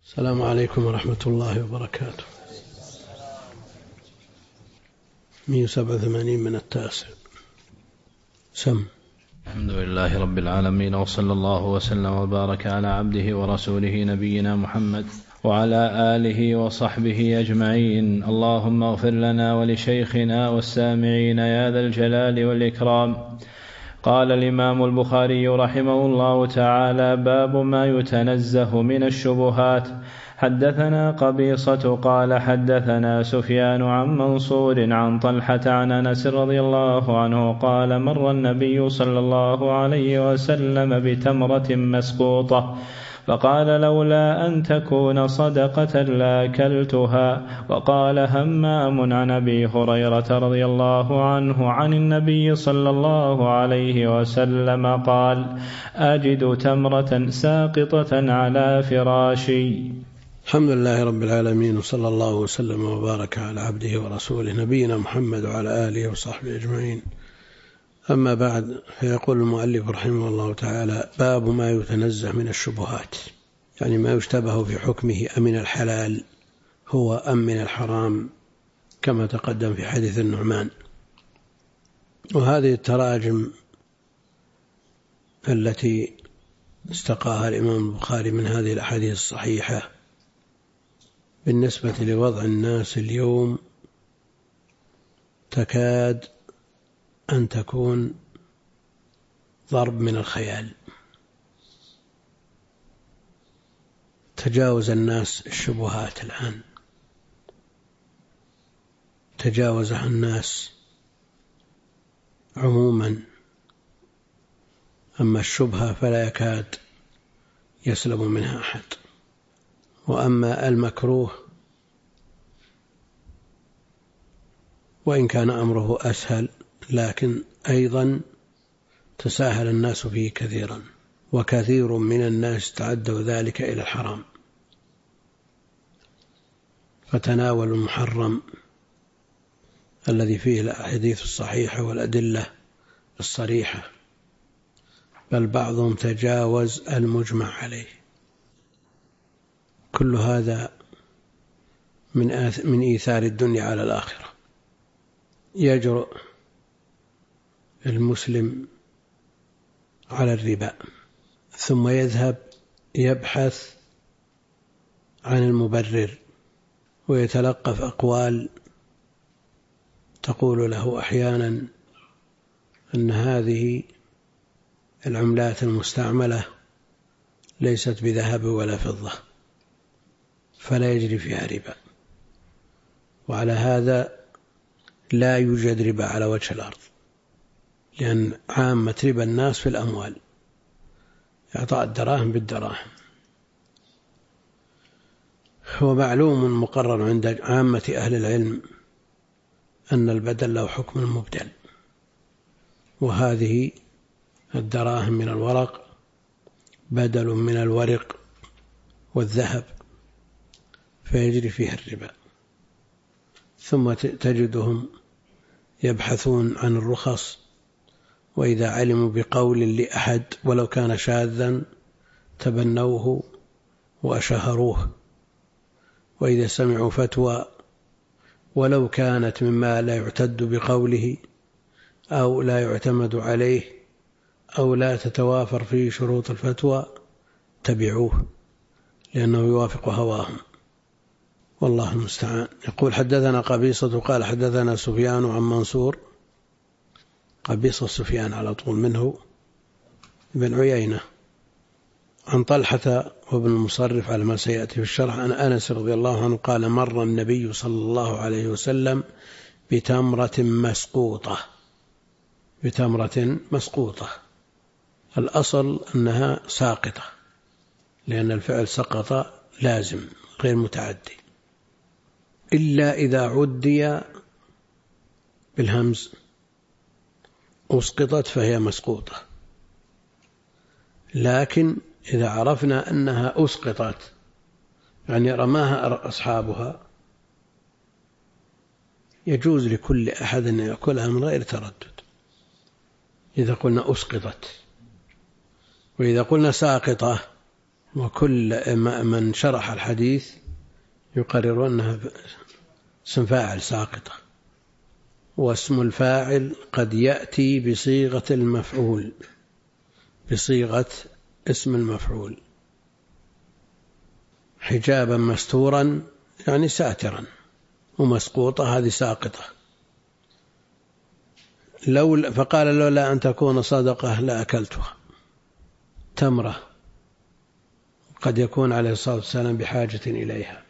السلام عليكم ورحمة الله وبركاته. 187 من التاسع. سم. الحمد لله رب العالمين، وصلى الله وسلم وبارك على عبده ورسوله نبينا محمد وعلى آله وصحبه أجمعين. اللهم اغفر لنا ولشيخنا والسامعين يا ذا الجلال والإكرام. قال الإمام البخاري رحمه الله تعالى: باب ما يتنزه من الشبهات. حدثنا قبيصة قال حدثنا سفيان عن منصور عن طلحة عن أنس رضي الله عنه قال: مر النبي صلى الله عليه وسلم بتمرة مسقوطة فقال: لولا أن تكون صدقة لأكلتها. وقال همام عن أبي هريرة رضي الله عنه عن النبي صلى الله عليه وسلم قال: أجد تمرة ساقطة على فراشي. الحمد لله رب العالمين، وصلى الله وسلم وبارك على عبده ورسوله نبينا محمد وعلى آله وصحبه أجمعين. أما بعد، فيقول المؤلف رحمه الله تعالى: باب ما يتنزه من الشبهات، يعني ما يشتبه في حكمه أمن الحلال هو أم من الحرام، كما تقدم في حديث النعمان. وهذه التراجم التي استقاها الإمام البخاري من هذه الأحاديث الصحيحة بالنسبة لوضع الناس اليوم تكاد أن تكون ضرب من الخيال. تجاوز الناس الشبهات الآن، تجاوزها الناس عموما، أما الشبهة فلا يكاد يسلم منها أحد. وأما المكروه وإن كان أمره أسهل، لكن أيضا تساهل الناس فيه كثيرا، وكثير من الناس تعدوا ذلك إلى الحرام، فتناولوا المحرم الذي فيه الأحاديث الصحيحة والأدلة الصريحة، بل بعضهم تجاوز المجمع عليه. كل هذا من إيثار الدنيا على الآخرة. يجرؤ المسلم على الربا، ثم يذهب يبحث عن المبرر، ويتلقف أقوال تقول له أحيانا أن هذه العملات المستعملة ليست بذهب ولا فضة، فلا يجري فيها ربا. وعلى هذا لا يوجد ربا على وجه الأرض، لأن عامة ربا الناس في الأموال، إعطاء الدراهم بالدراهم. هو معلوم مقرر عند عامة أهل العلم أن البدل له حكم المبدل، وهذه الدراهم من الورق بدل من الورق والذهب، فيجري فيها الربا. ثم تجدهم يبحثون عن الرخص، وإذا علموا بقول لأحد ولو كان شاذا تبنوه وأشهروه، وإذا سمعوا فتوى ولو كانت مما لا يعتد بقوله أو لا يعتمد عليه أو لا تتوافر فيه شروط الفتوى تبعوه، لأنه يوافق هواهم، والله المستعان. يقول: حدثنا قبيصة قال حدثنا سفيان عن منصور. قبيصة سفيان على طول منه بن عيينة، عن طلحة وابن المصرف على ما سيأتي في الشرح، عن أنس رضي الله عنه قال: مر النبي صلى الله عليه وسلم بتمرة مسقوطة. بتمرة مسقوطة، الأصل أنها ساقطة، لأن الفعل سقط لازم غير متعدي، إلا إذا عدي بالهمز أسقطت فهي مسقوطة. لكن إذا عرفنا أنها أسقطت، يعني رماها أصحابها، يجوز لكل أحد أن يأكلها من غير تردد إذا قلنا أسقطت. وإذا قلنا ساقطة وكل من شرح الحديث يقرر أنها اسم فاعل ساقطة، واسم الفاعل قد يأتي بصيغة المفعول، بصيغة اسم المفعول. حجابا مستورا يعني ساترا، ومسقوطة هذه ساقطة. فقال لولا أن تكون صدقة لأكلتها. تمرة قد يكون عليه الصلاة والسلام بحاجة إليها،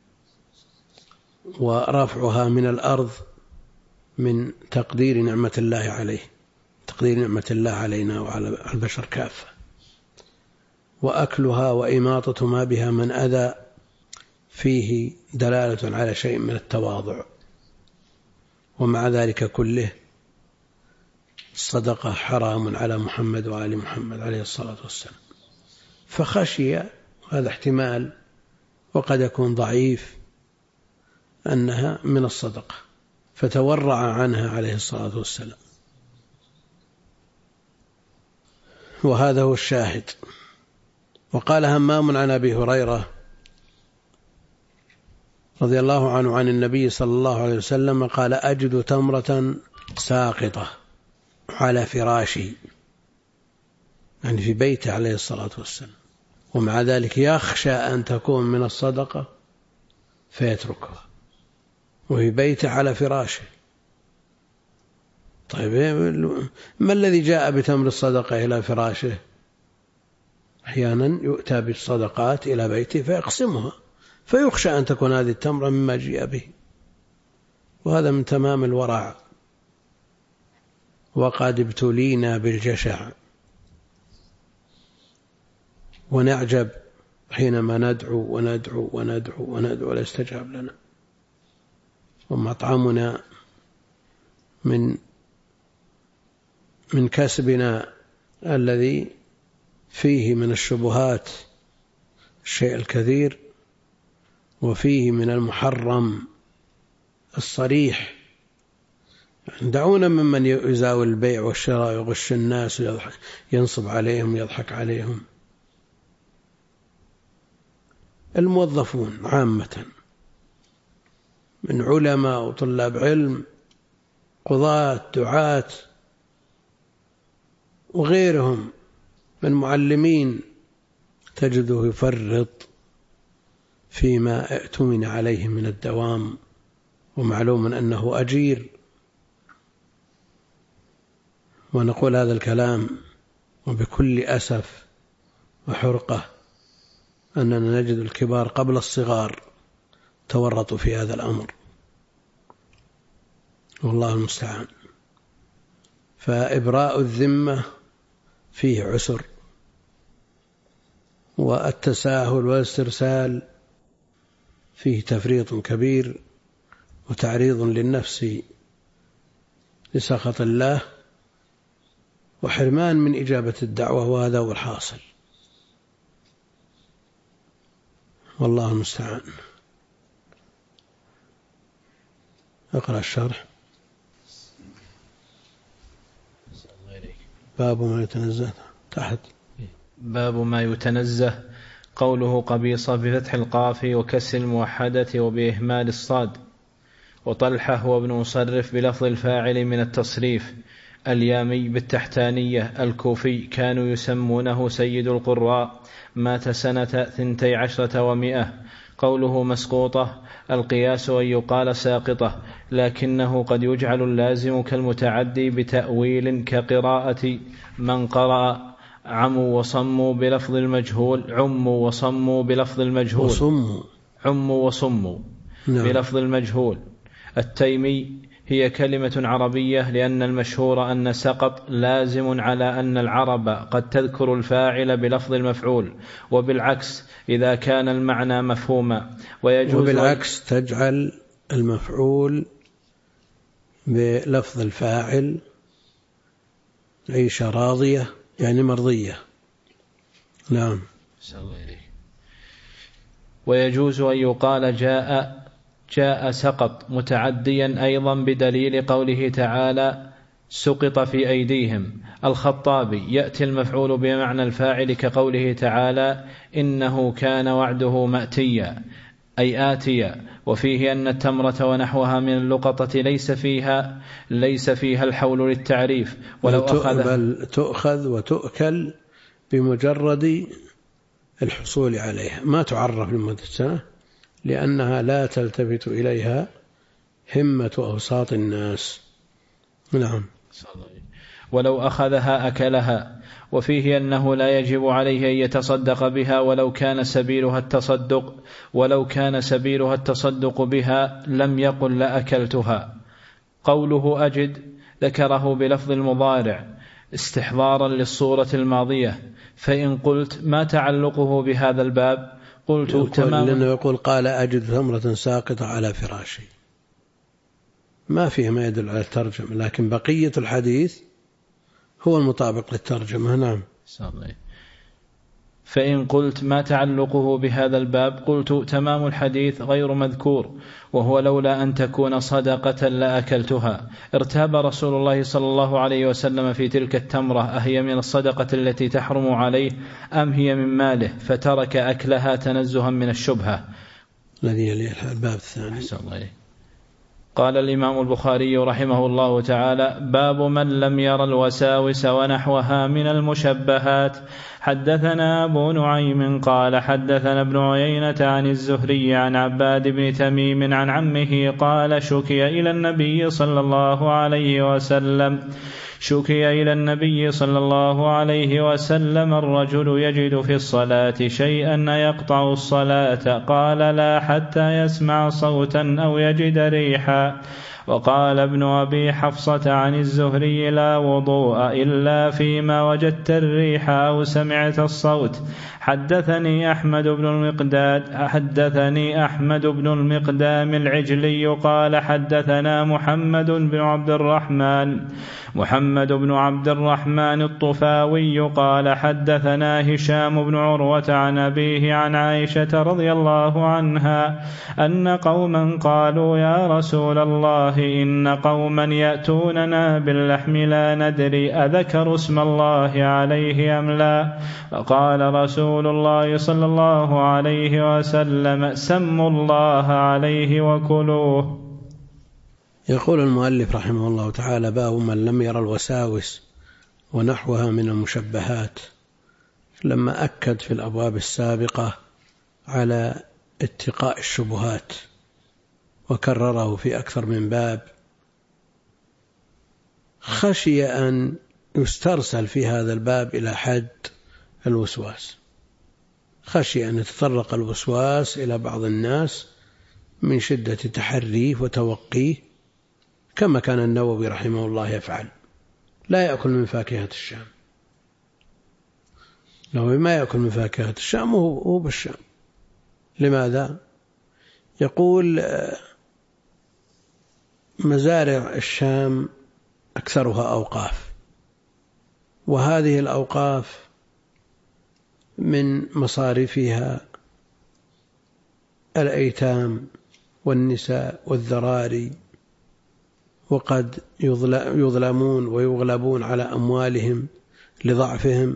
ورفعها من الأرض من تقدير نعمة الله عليه، تقدير نعمة الله علينا وعلى البشر كافة. وأكلها وإماطة ما بها من أذى فيه دلالة على شيء من التواضع. ومع ذلك كله الصدقة حرام على محمد وآل محمد عليه الصلاة والسلام. فخشي، هذا احتمال وقد يكون ضعيف، أنها من الصدقة، فتورع عنها عليه الصلاة والسلام. وهذا هو الشاهد. وقال همام عن أبي هريرة رضي الله عنه عن النبي صلى الله عليه وسلم قال: أجد تمرة ساقطة على فراشي، يعني في بيته عليه الصلاة والسلام، ومع ذلك يخشى أن تكون من الصدقة فيتركها، وفي بيته على فراشه. طيب ما الذي جاء بتمر الصدقة إلى فراشه؟ أحيانا يؤتى بالصدقات إلى بيته فيقسمها، فيخشى أن تكون هذه التمرة مما جاء به، وهذا من تمام الورع. وقد ابتلينا بالجشع ونعجب حينما ندعو وندعو وندعو وندعو ولا يستجاب لنا، ومطعمنا من كسبنا الذي فيه من الشبهات الشيء الكثير، وفيه من المحرم الصريح. دعونا ممن يزاول البيع والشراء ويغش الناس وينصب عليهم ويضحك عليهم. الموظفون عامة من علماء وطلاب علم، قضاة، دعاة، وغيرهم من معلمين، تجده يفرط فيما اؤتمن عليه من الدوام، ومعلوم أنه أجير. ونقول هذا الكلام وبكل أسف وحرقة أننا نجد الكبار قبل الصغار تورطوا في هذا الأمر، والله المستعان. فإبراء الذمة فيه عسر، والتساهل والاسترسال فيه تفريط كبير، وتعريض للنفس لسخط الله، وحرمان من إجابة الدعوة، وهذا هو الحاصل، والله المستعان. اقرأ الشرح. باب ما يتنزه تحت. باب ما يتنزه. قوله قبيصة بفتح القاف وكسر الموحدة وبإهمال الصاد. وطلحة هو ابن مصرف بلفظ الفاعل من التصريف. اليامي بالتحتانية الكوفي، كانوا يسمونه سيد القراء، مات سنة 12 و100. قوله مسقوطة، القياس أن يقال ساقطة، لكنه قد يجعل اللازم كالمتعدي بتأويل كقراءة من قرأ عموا وصموا بلفظ المجهول، عموا وصموا بلفظ المجهول، عموا وصموا بلفظ المجهول. التيمي هي كلمة عربية، لأن المشهور أن سقط لازم على أن العرب قد تذكر الفاعل بلفظ المفعول، وبالعكس إذا كان المعنى مفهوما. وبالعكس تجعل المفعول بلفظ الفاعل عيشة راضية يعني مرضية. نعم. ويجوز أن يقال جاء سقط متعديا أيضا بدليل قوله تعالى سقط في أيديهم. الخطابي: يأتي المفعول بمعنى الفاعل كقوله تعالى إنه كان وعده مأتيا أي آتيا. وفيه أن التمرة ونحوها من اللقطة ليس فيها الحول للتعريف، ولو بل تؤخذ وتؤكل بمجرد الحصول عليها، ما تعرف لمدة سنة لأنها لا تلتفت إليها همة أوساط الناس. نعم. ولو أخذها أكلها. وفيه أنه لا يجب عليه أن يتصدق بها ولو كان سبيلها التصدق بها لم يقل لأكلتها. قوله أجد ذكره بلفظ المضارع استحضارا للصورة الماضية. فإن قلت ما تعلقه بهذا الباب قلت تمام. لأنه يقول قال أجد ثمرة ساقطة على فراشي، ما فيه ما يدل على الترجمة، لكن بقية الحديث هو المطابق للترجمة. نعم. فإن قلت ما تعلقه بهذا الباب قلت تمام الحديث غير مذكور، وهو لولا أن تكون صدقة لأكلتها. ارتاب رسول الله صلى الله عليه وسلم في تلك التمرة أهي من الصدقة التي تحرم عليه أم هي من ماله، فترك أكلها تنزها من الشبهة. الذي يلي الباب الثاني. قال الإمام البخاري رحمه الله تعالى: باب من لم ير الوساوس ونحوها من المشبهات. حدثنا أبو نعيم قال حدثنا ابن عيينة عن الزهري عن عباد بن تميم عن عمه قال شكي إلى النبي صلى الله عليه وسلم الرجل يجد في الصلاة شيئا يقطع الصلاة، قال لا حتى يسمع صوتا أو يجد ريحا. وقال ابن أبي حفصة عن الزهري لا وضوء إلا فيما وجدت الريح أو سمعت الصوت. حدثني أحمد بن المقدام العجلي قال حدثنا محمد بن عبد الرحمن الطفاوي قال حدثنا هشام بن عروة عن أبيه عن عائشة رضي الله عنها أن قوما قالوا يا رسول الله إن قوما يأتوننا باللحم لا ندري أذكر اسم الله عليه أم لا، فقال رسول الله صلى الله عليه وسلم سموا الله عليه وكلوه. يقول المؤلف رحمه الله تعالى: باب من لم ير الوساوس ونحوها من المشبهات. لما أكد في الأبواب السابقة على اتقاء الشبهات وكرره في أكثر من باب، خشي أن يسترسل في هذا الباب إلى حد الوسواس، خشي أن يتطرق الوسواس إلى بعض الناس من شدة تحريه وتوقيه، كما كان النووي رحمه الله يفعل، لا يأكل من فاكهة الشام. النووي ما يأكل من فاكهة الشام وهو بالشام. لماذا؟ يقول مزارع الشام أكثرها أوقاف، وهذه الأوقاف من مصارفها الأيتام والنساء والذراري، وقد يظلمون ويغلبون على أموالهم لضعفهم،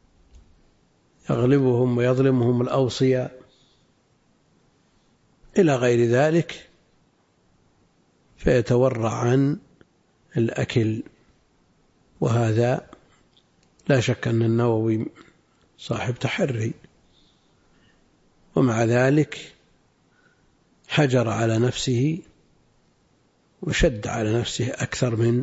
يغلبهم ويظلمهم الأوصياء إلى غير ذلك، فيتورع عن الأكل. وهذا لا شك أن النووي صاحب تحري، ومع ذلك حجر على نفسه وشد على نفسه أكثر من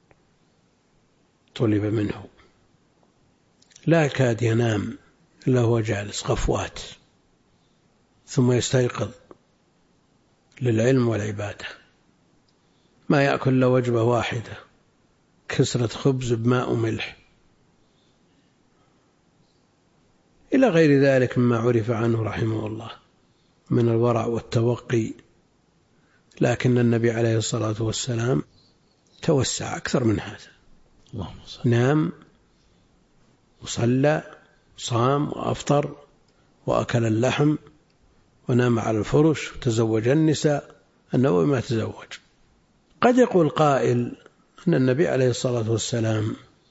طلب منه. لا يكاد ينام إلا هو جالس غفوات، ثم يستيقظ للعلم والعبادة، ما يأكل إلا وجبة واحدة، كسرة خبز بماء وملح، إلى غير ذلك مما عرف عنه رحمه الله من الورع والتوقي. لكن النبي عليه الصلاة والسلام توسع أكثر من هذا، نام وصلى صام وأفطر وأكل اللحم ونام على الفرش وتزوج النساء. النووي ما تزوج. قد يقول قائل أن النبي عليه الصلاة والسلام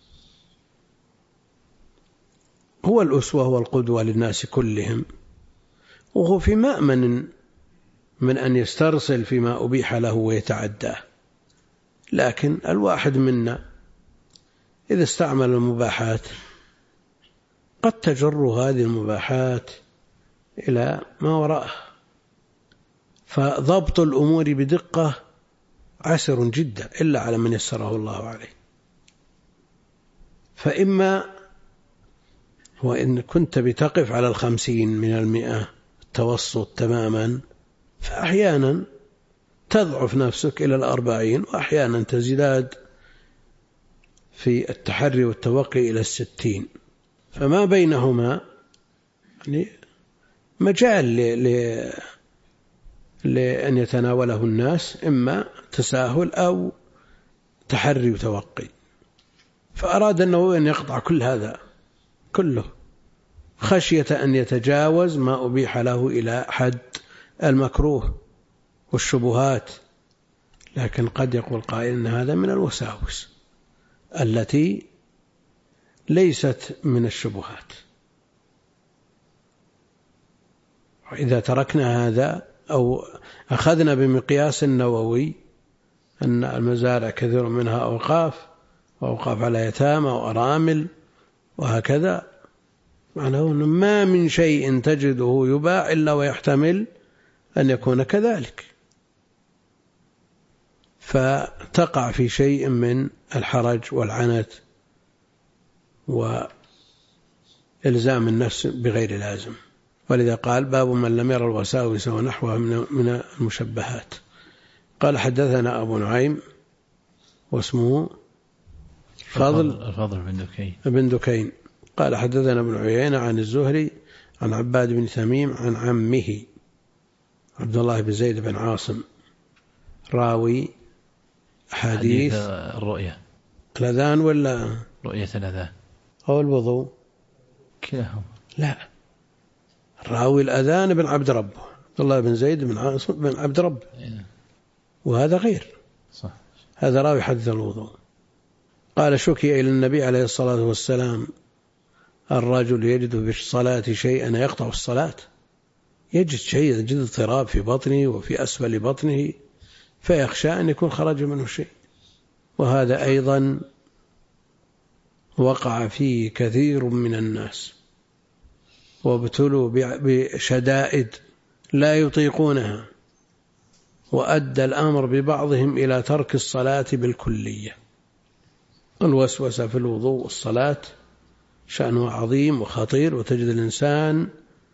هو الأسوة والقدوة للناس كلهم، وهو في مأمن من أن يسترسل فيما أبيح له ويتعداه. لكن الواحد منا إذا استعمل المباحات قد تجر هذه المباحات إلى ما وراءه، فضبط الأمور بدقة عسر جدا إلا على من يسره الله عليه. فإما وإن كنت بتقف على 50 من 100 التوسط تماما، فأحيانا تضعف نفسك إلى 40 وأحيانا تزداد في التحري والتوقي إلى 60. فما بينهما يعني مجال لأن يتناوله الناس، إما تساهل أو تحري وتوقي. فأراد النووي أن يقطع كل هذا كله خشية أن يتجاوز ما أبيح له إلى حد المكروه والشبهات. لكن قد يقول قائل أن هذا من الوساوس التي ليست من الشبهات. وإذا تركنا هذا أو أخذنا بمقياس النووي أن المزارع كثير منها أوقاف وأوقاف على يتامى وأرامل وهكذا، معناه أن ما من شيء تجده يباع إلا ويحتمل أن يكون كذلك، فتقع في شيء من الحرج والعنت وإلزام النفس بغير لازم. ولذا قال باب من لم يرى الوساوس ونحوها من المشبهات. قال حدثنا أبو نعيم واسمه الفضل بن دكين قال حدثنا ابن عيينة عن الزهري عن عباد بن تميم عن عمه عبد الله بن زيد بن عاصم راوي حديث الرؤية الأذان ولا رؤية الأذان أو الوضوء كلاهما؟ لا، راوي الأذان بن عبد ربه عبد الله بن زيد بن عاصم بن عبد ربه، وهذا غير صح. هذا راوي حديث الوضوء. قال شكي إلى النبي عليه الصلاة والسلام الرجل يجد في الصلاة شيئا يقطع الصلاة، يجد شيء، يجد اضطراب في بطنه وفي أسفل بطنه فيخشى أن يكون خرج منه شيء. وهذا أيضا وقع فيه كثير من الناس وابتلوا بشدائد لا يطيقونها، وأدى الأمر ببعضهم إلى ترك الصلاة بالكلية. الوسوسة في الوضوء والصلاة شأنه عظيم وخطير، وتجد الإنسان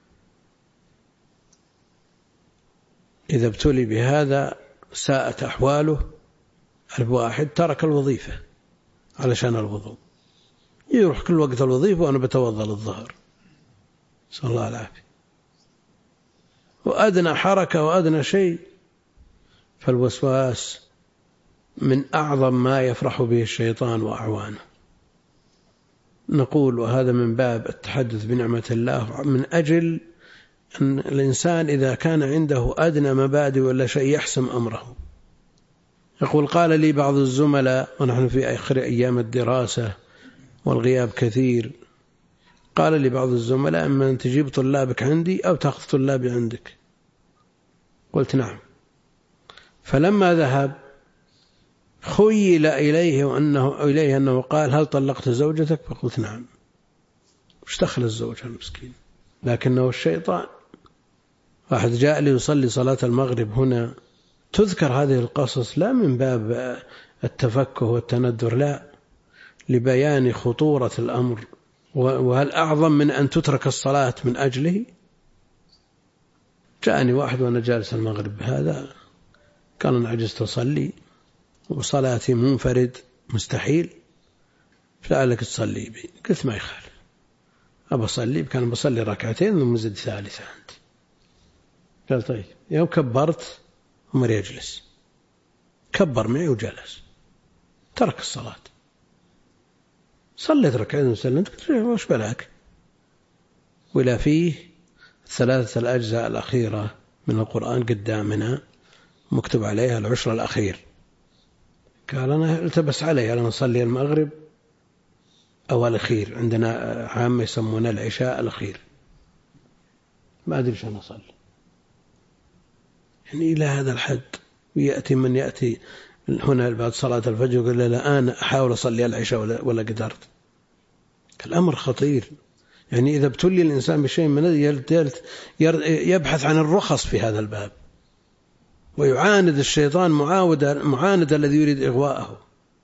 إذا ابتلي بهذا ساءت أحواله. الواحد ترك الوظيفة علشان الوضوء، يروح كل وقت الوظيفة وأنا بتوضأ للظهر، صلى الله العافية، وأدنى حركة وأدنى شيء. فالوسواس من أعظم ما يفرح به الشيطان وأعوانه. نقول وهذا من باب التحدث بنعمة الله، من أجل أن الإنسان إذا كان عنده أدنى مبادئ ولا شيء يحسم أمره. يقول قال لي بعض الزملاء ونحن في آخر أيام الدراسة والغياب كثير، قال لي بعض الزملاء أما أن تجيب طلابك عندي أو تأخذ طلابي عندك؟ قلت نعم. فلما ذهب خيل إليه أنه قال هل طلقت زوجتك؟ فقلت نعم. وش دخل الزوجة المسكين؟ لكنه الشيطان. واحد جاء لي يصلي صلاة المغرب هنا، تذكر هذه القصص لا من باب التفكه والتندر، لا، لبيان خطورة الأمر. وهل أعظم من أن تترك الصلاة من أجله؟ جاءني واحد وأنا جالس المغرب هذا كان أنا عجزت أصلي وصلاتي منفرد مستحيل، فلعلك تصلي بي. قلت ما يخالف، أبى أصلي، كان بصلي ركعتين ثم زد ثالثة أنت. قال طيب. يوم كبرت عمر يجلس، كبر معي وجلس، ترك الصلاة. صليت ركعتين وسلمت، قلت وش بلاك؟ ولا فيه 3 الأجزاء الأخيرة من القرآن قدامنا مكتوب عليها العشر الأخير، قال أنا التبس علي أنا أصلي المغرب أو الأخير، عندنا عامة يسمونه العشاء الأخير، ما أدري شو أنا أصلي. يعني إلى هذا الحد. ويأتي من يأتي هنا بعد صلاة الفجر يقول لا أنا أحاول أصلي العشاء ولا قدرت. الأمر خطير. يعني إذا ابتلي الإنسان بشيء من يبحث عن الرخص في هذا الباب، ويعاند الشيطان معاند الذي يريد إغواءه.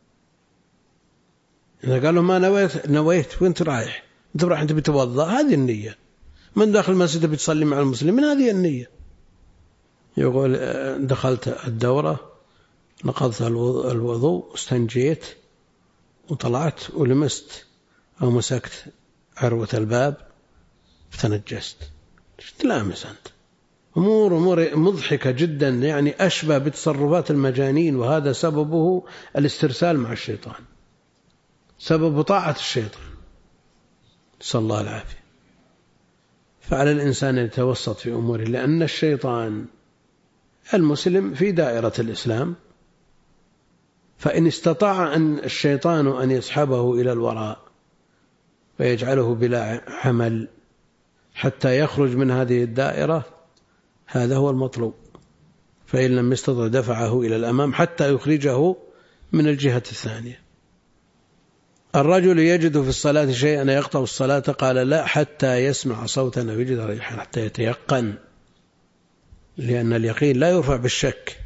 إذا قال له ما نويت وانت رايح، انت رايح انت بتوضأ، هذه النية. من داخل المسجد بتصلي مع المسلمين، هذه النية. يقول دخلت الدورة، نقضت الوضوء، استنجيت وطلعت ولمست أو مسكت عروة الباب فتنجست. تلامس أنت أمور مضحكة جدا، يعني أشبه بتصرفات المجانين، وهذا سببه الاسترسال مع الشيطان، سبب طاعة الشيطان، صلى الله العافية. فعلى الإنسان أن يتوسط في أموره، لأن الشيطان المسلم في دائرة الإسلام، فإن استطاع أن الشيطان أن يسحبه إلى الوراء ويجعله بلا عمل حتى يخرج من هذه الدائرة، هذا هو المطلوب. فإن لم يستطع دفعه إلى الأمام حتى يخرجه من الجهة الثانية. الرجل يجد في الصلاة شيئا يقطع الصلاة، قال لا، حتى يسمع صوتا أو يجد ريحا، حتى يتيقن، لأن اليقين لا يرفع بالشك.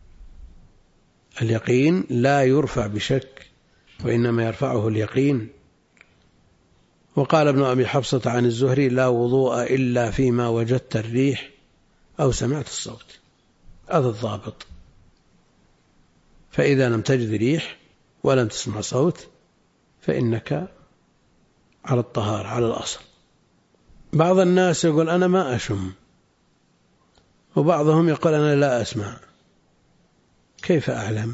اليقين لا يرفع بشك، وإنما يرفعه اليقين. وقال ابن أبي حفصة عن الزهري لا وضوء إلا فيما وجدت الريح أو سمعت الصوت. هذا الضابط. فإذا لم تجد ريح ولم تسمع صوت فإنك على الطهارة، على الأصل. بعض الناس يقول أنا ما أشم، وبعضهم يقول أنا لا أسمع. كيف أعلم؟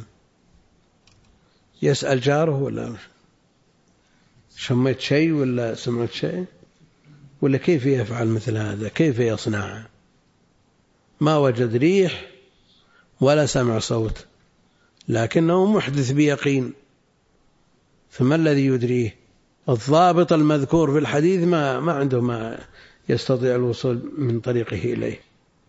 يسأل جاره ولا شميت شيء ولا سمعت شيء، ولا كيف يفعل مثل هذا؟ كيف يصنع؟ ما وجد ريح ولا سمع صوت، لكنه محدث بيقين، فما الذي يدريه؟ الضابط المذكور في الحديث ما عنده ما يستطيع الوصول من طريقه إليه.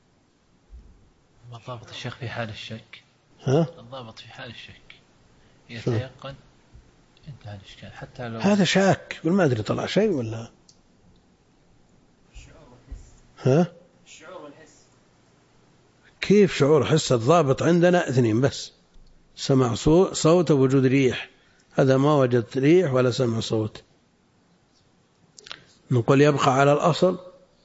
الضابط الشيخ في حال الشك. الضابط في حال الشك يتيقن، انتهى الإشكال. حتى لو هذا شاك يقول ما أدري طلع شيء ولا الشعور والحس. كيف شعور حس؟ الضابط عندنا اثنين بس: سمع صوت ووجود ريح. هذا ما وجدت ريح ولا سمع صوت، نقول يبقى على الأصل.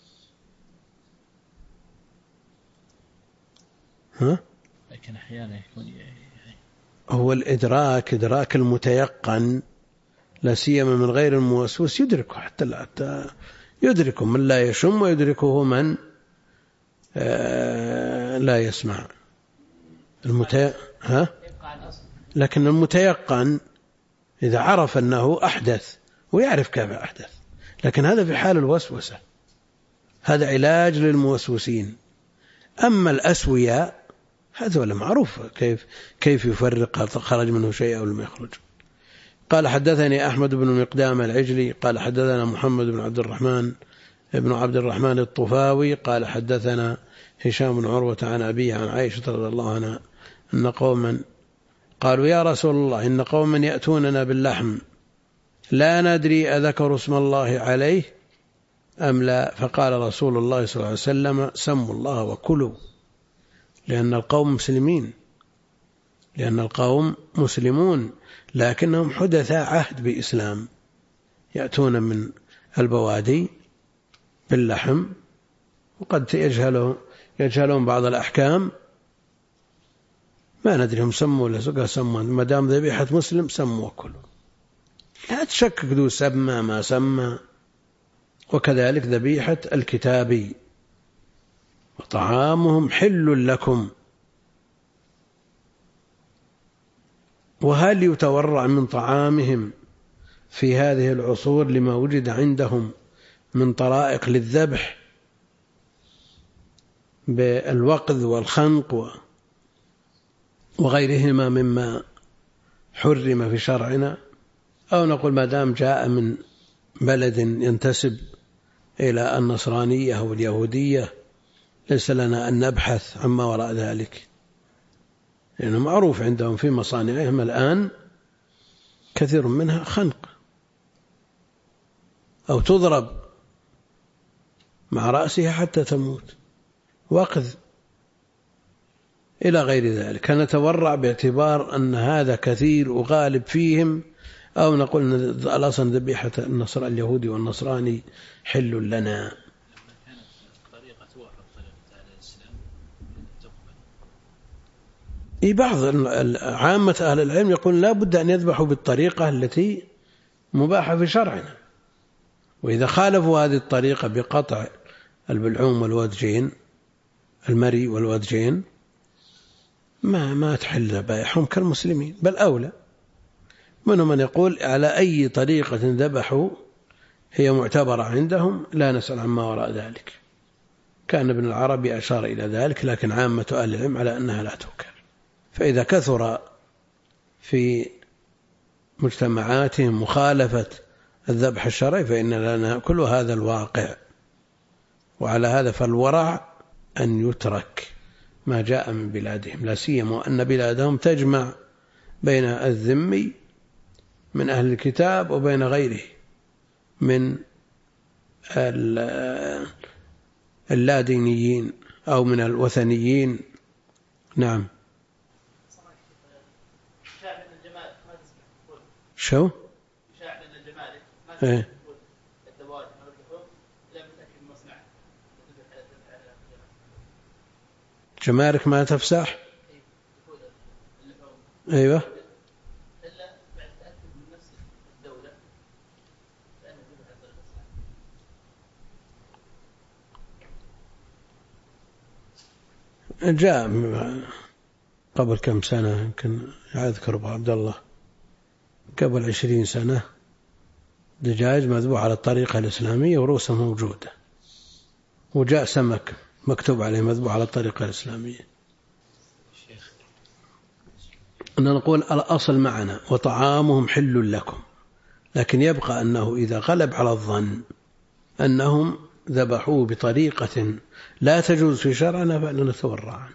لكن أحيانا يكون هو الإدراك، إدراك المتيقن، لا سيما من غير الموسوس، يدركه حتى يدركه من لا يشم، ويدركه من لا يسمع. لكن المتيقن إذا عرف أنه أحدث ويعرف كيف أحدث، لكن هذا في حال الوسوسة، هذا علاج للموسوسين. أما الأسوياء هذا معروف كيف يفرق خرج منه شيء أو لم يخرج. قال حدثني أحمد بن مقدام العجلي قال حدثنا محمد بن عبد الرحمن الطفاوي قال حدثنا هشام بن عروة عن أبيه عن عائشة رضي الله عنها أن قوما قالوا يا رسول الله إن قوما يأتوننا باللحم لا ندري أذكر اسم الله عليه أم لا، فقال رسول الله صلى الله عليه وسلم سموا الله وكلوا، لأن القوم مسلمون لكنهم حدثاء عهد بإسلام، يأتون من البوادي باللحم وقد يجهلون بعض الأحكام، ما ندري هم سموا ولا سموا، ما دام ذبيحة مسلم سموا وكلوا، لا تشكك ذو سمى ما سمى. وكذلك ذبيحة الكتابي وطعامهم حل لكم. وهل يتورع من طعامهم في هذه العصور لما وجد عندهم من طرائق للذبح بالوقذ والخنق وغيرهما مما حرم في شرعنا، أو نقول ما دام جاء من بلد ينتسب إلى النصرانية أو اليهودية ليس لنا أن نبحث عما وراء ذلك، لأنه معروف عندهم في مصانعهم الآن كثير منها خنق أو تضرب مع رأسها حتى تموت، وقذ إلى غير ذلك. نتورع باعتبار أن هذا كثير وغالب فيهم، أو نقول أن الأصل ذبيحة النصر اليهودي والنصراني حل لنا. بعض عامة أهل العلم يقول لا بد أن يذبحوا بالطريقة التي مباحة في شرعنا، وإذا خالفوا هذه الطريقة بقطع البلعوم والودجين، المري والودجين، ما تحل ذبائحهم كالمسلمين، بل أولى. منهم من يقول على أي طريقة ذبحوا هي معتبرة عندهم، لا نسأل عما وراء ذلك. كان ابن العربي أشار إلى ذلك، لكن عامة أهل العلم على أنها لا توكل. فإذا كثر في مجتمعاتهم مخالفة الذبح الشرعي فإننا لا نأكل هذا الواقع. وعلى هذا فالورع أن يترك ما جاء من بلادهم، لا سيما أن بلادهم تجمع بين الذمي من أهل الكتاب وبين غيره من اللادينيين أو من الوثنيين. نعم. شو؟ ايه جمارك ما تفسح. ايوه جاء قبل كم سنة، يمكن أذكر أبو عبد الله قبل 20 سنة دجاج مذبوح على الطريقة الإسلامية ورؤوسه موجودة، وجاء سمك مكتوب عليه مذبوح على الطريقة الإسلامية. أن نقول الأصل معنا وطعامهم حل لكم، لكن يبقى أنه إذا غلب على الظن أنهم ذبحوه بطريقة لا تجوز في شرعنا فإننا نتورع عنه.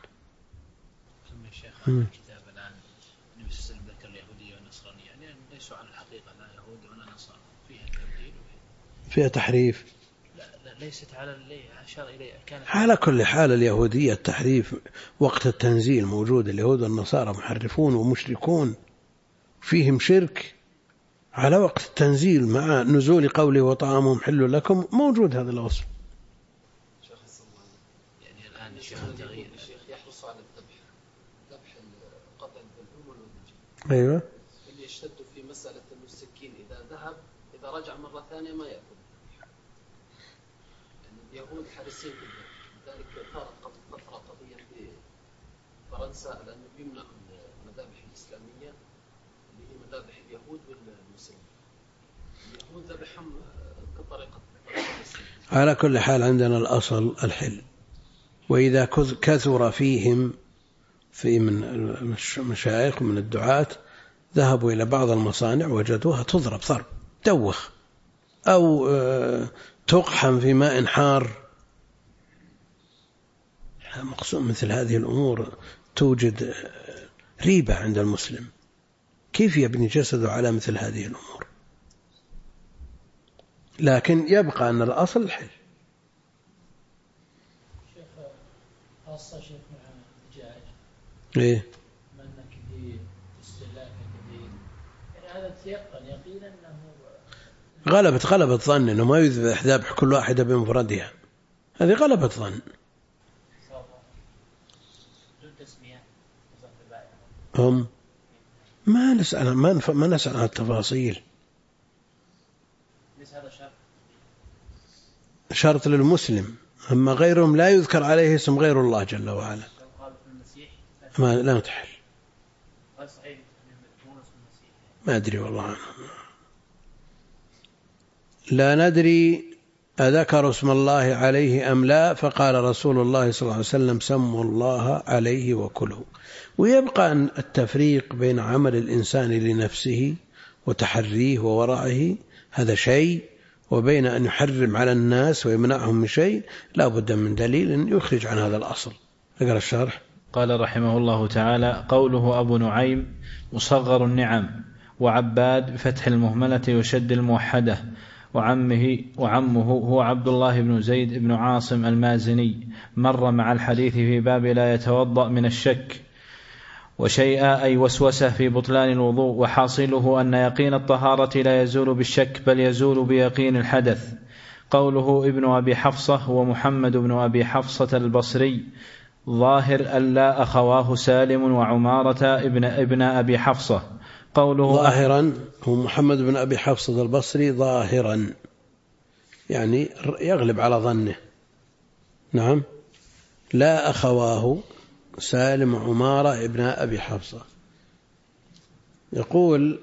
الكتاب الآن النبي صلى الله عليه وسلم ذكر اليهودية والنصرانية، يعني ليسوا على الحقيقة لا يهود ولا نصارى، فيها تبديل فيها تحريف. لا ليست على اللي أشار إليه. على كل حال اليهودية التحريف وقت التنزيل موجود، اليهود والنصارى محرفون ومشركون فيهم شرك على وقت التنزيل، مع نزول قوله وطعامهم حل لكم موجود هذا الوصف. يعني الآن الشيخ يحرص على ذبح قطع البلعوم والودجين. أيوة. اللي يشتد في مسألة السكين إذا رجع مرة ثانية ما يأكل. يعني اليهود حريصين جدا، لذلك ثارت فترة قضية في فرنسا لأنه بيمنعوا المذابح الإسلامية اللي هي مذابح اليهود والمسلمين. اليهود ذبحهم كطريقة على كل حال عندنا الأصل الحل، وإذا كثر فيهم في من المشايخ ومن الدعاة ذهبوا إلى بعض المصانع وجدوها تضرب ضرب دوخ أو تقحم في ماء حار. مقصود مثل هذه الأمور توجد ريبة عند المسلم، كيف يبني جسده على مثل هذه الأمور؟ لكن يبقى أن الأصل الحل. شيخ خاصة شيخ مع الدجاج إيه منه كثير استهلاكه كثير، يعني هذا تيقن يقينا أنه غلبت ظن أنه ما يذبح ذبح كل واحدة بمفردها، هذه غلبت ظن. هم ما نسأل عن التفاصيل. شرط للمسلم، أما غيرهم لا يذكر عليه اسم غير الله جل وعلا، ما لا تحل. ما أدري والله عنه، لا ندري أذكر اسم الله عليه أم لا؟ فقال رسول الله صلى الله عليه وسلم سموا الله عليه وكلوا. ويبقى أن التفريق بين عمل الإنسان لنفسه وتحريه وورعه هذا شيء، وبين أن يحرم على الناس ويمنعهم من شيء لا بد من دليل يخرج عن هذا الأصل. اقرأ الشرح. قال رحمه الله تعالى: قوله أبو نعيم مصغر النعم، وعباد بفتح المهملة وشد الموحدة، وعمه هو عبد الله بن زيد بن عاصم المازني، مر مع الحديث في باب لا يتوضأ من الشك وشيئا أي وسوسة في بطلان الوضوء، وحاصله أن يقين الطهارة لا يزول بالشك بل يزول بيقين الحدث. قوله ابن أبي حفصة هو محمد بن أبي حفصة البصري، ظاهر ألا أخواه سالم وعمارة ابن أبي حفصة. قوله ظاهرا هو محمد بن أبي حفصة البصري ظاهرا يعني يغلب على ظنه. نعم. لا أخواه سالم وعمارة ابن أبي حفصة. يقول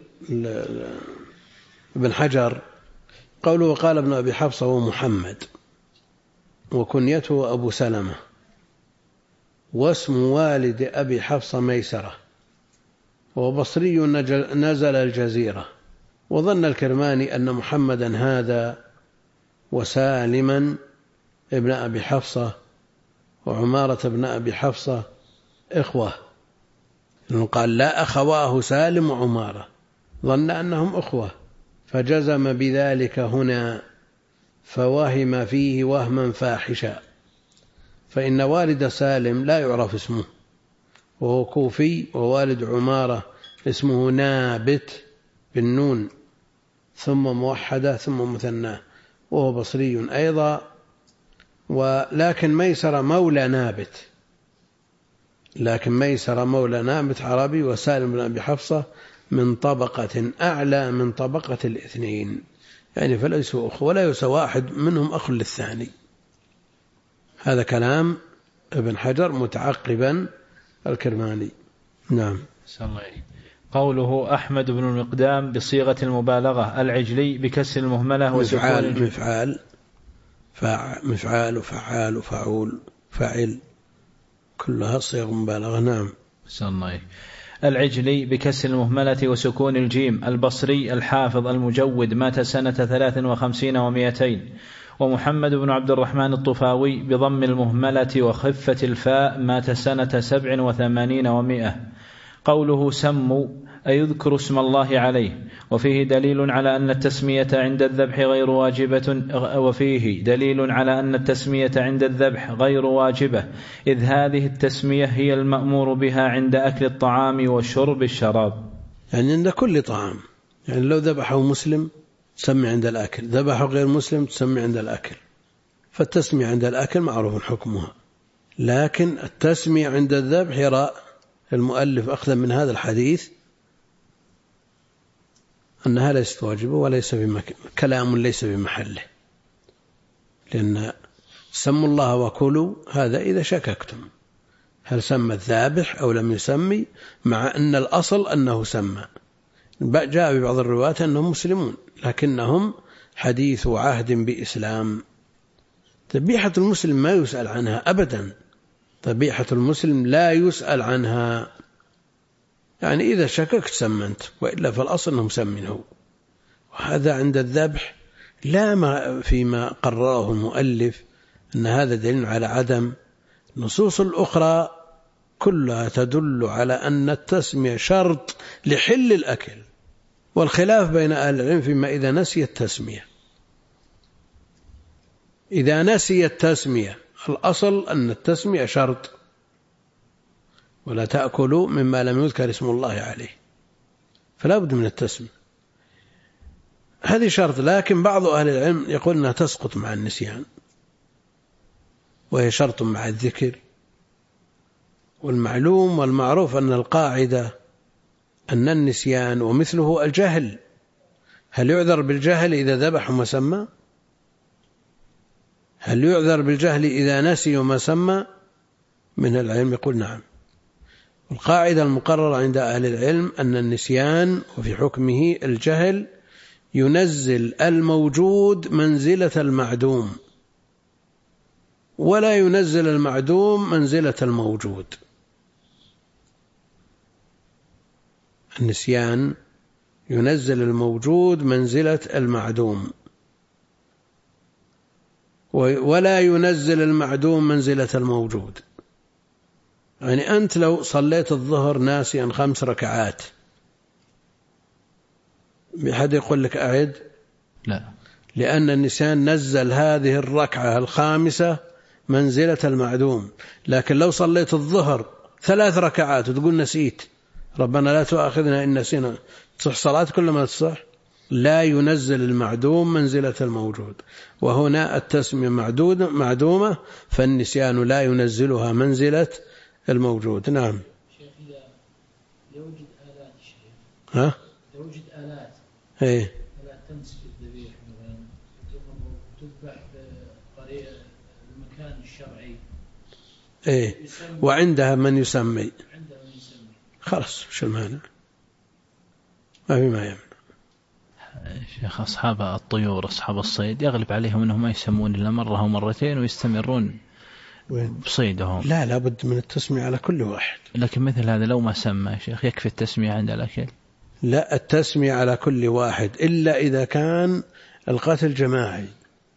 ابن حجر قوله وقال ابن أبي حفصة هو محمد وكنيته أبو سلمة، واسم والد أبي حفصة ميسرة، وبصري نزل الجزيرة. وظن الكرماني أن محمدا هذا وسالما ابن أبي حفصة وعمارة ابن أبي حفصة إخوة، لأنه قال لا أخواه سالم وعمارة، ظن أنهم أخوة فجزم بذلك هنا، فوهم فيه وهما فاحشا، فإن والد سالم لا يعرف اسمه وهو كوفي، ووالد عمارة اسمه نابت بالنون ثم موحدة ثم مثناه وهو بصري أيضا، ولكن ميسر مولى نابت، لكن ميسر مولى نابت عربي، وسالم بن أبي حفصة من طبقة أعلى من طبقة الاثنين، يعني فليسوا أخوة ولا يسوى واحد منهم أخ للثاني. هذا كلام ابن حجر متعقبا الكرماني. نعم. قوله أحمد بن المقدام بصيغة المبالغة، العجلي بكسر المهملة وسكون مفعال وفعال وفعول فعل كلها صيغ مبالغة. نعم. العجلي بكسر المهملة وسكون الجيم، البصري الحافظ المجود، مات سنة 53 و200. ومحمد بن عبد الرحمن الطفاوي بضم المهملة وخفة الفاء، مات سنة 87 و100. قوله سموا أي يذكر اسم الله عليه، وفيه دليل على أن التسمية عند الذبح غير واجبة، إذ هذه التسمية هي المأمور بها عند أكل الطعام وشرب الشراب، يعني عند كل طعام. يعني لو ذبحه مسلم تسمي عند الأكل، ذبحه غير مسلم تسمي عند الأكل، فالتسمية عند الأكل معروف حكمها، لكن التسمية عند الذبح يرى المؤلف أخذا من هذا الحديث أنها ليست واجبة وليس كلام ليس بمحله، لأن سموا الله وكلوا هذا إذا شككتم هل سمى الذابح أو لم يسمي، مع أن الأصل أنه سمى. جاء ببعض الروايات أنهم مسلمون لكنهم حديث عهد بإسلام. ذبيحة المسلم ما يسأل عنها أبدا، ذبيحة المسلم لا يسأل عنها، يعني إذا شككت سمنت، وإلا فالأصل أنهم سمنه. وهذا عند الذبح لا ما فيما قرره المؤلف أن هذا دليل على عدم. النصوص الأخرى كلها تدل على أن التسمية شرط لحل الأكل، والخلاف بين أهل العلم فيما إذا نسي التسمية. إذا نسي التسمية الأصل أن التسمية شرط، ولا تأكلوا مما لم يذكر اسم الله عليه، فلا بد من التسمية، هذه شرط. لكن بعض أهل العلم يقول أنها تسقط مع النسيان، وهي شرط مع الذكر. والمعلوم والمعروف أن القاعدة أن النسيان ومثله الجهل. هل يعذر بالجهل إذا ذبح وما سمى؟ هل يعذر بالجهل إذا نسي وما سمى؟ من العلم يقول نعم. القاعدة المقررة عند أهل العلم أن النسيان وفي حكمه الجهل ينزل الموجود منزلة المعدوم، ولا ينزل المعدوم منزلة الموجود. النسيان ينزل الموجود منزلة المعدوم، ولا ينزل المعدوم منزلة الموجود. يعني أنت لو صليت الظهر ناسيا 5 ركعات، بحد يقول لك أعد؟ لا، لأن النسيان نزل هذه الركعة الخامسة منزلة المعدوم. لكن لو صليت الظهر 3 ركعات وتقول نسيت، ربنا لا تؤاخذنا إن نسينا، تصح صلاة كل ما تصح؟ لا ينزل المعدوم منزلة الموجود. وهنا التسمية معدومة، فالنسيان لا ينزلها منزلة الموجود. نعم. شيخ إذا يوجد آلات الشيخ، ها؟ يوجد آلات، إيه، آلات تمسك الذبيح مثلا وتذبح بطريقة المكان الشرعي، إيه، وعندها من يسمي، عندها من يسمي، خلاص شو المانع؟ ما في ما يمنع. شيخ أصحاب الطيور أصحاب الصيد يغلب عليهم أنهم ما يسمون إلا مرة أو مرتين ويستمرون بصيدهم. لا، لابد من التسمية على كل واحد. لكن مثل هذا لو ما سمى شيخ يكفي التسمية عند الأكل؟ لا، التسمية على كل واحد، إلا إذا كان القتل جماعي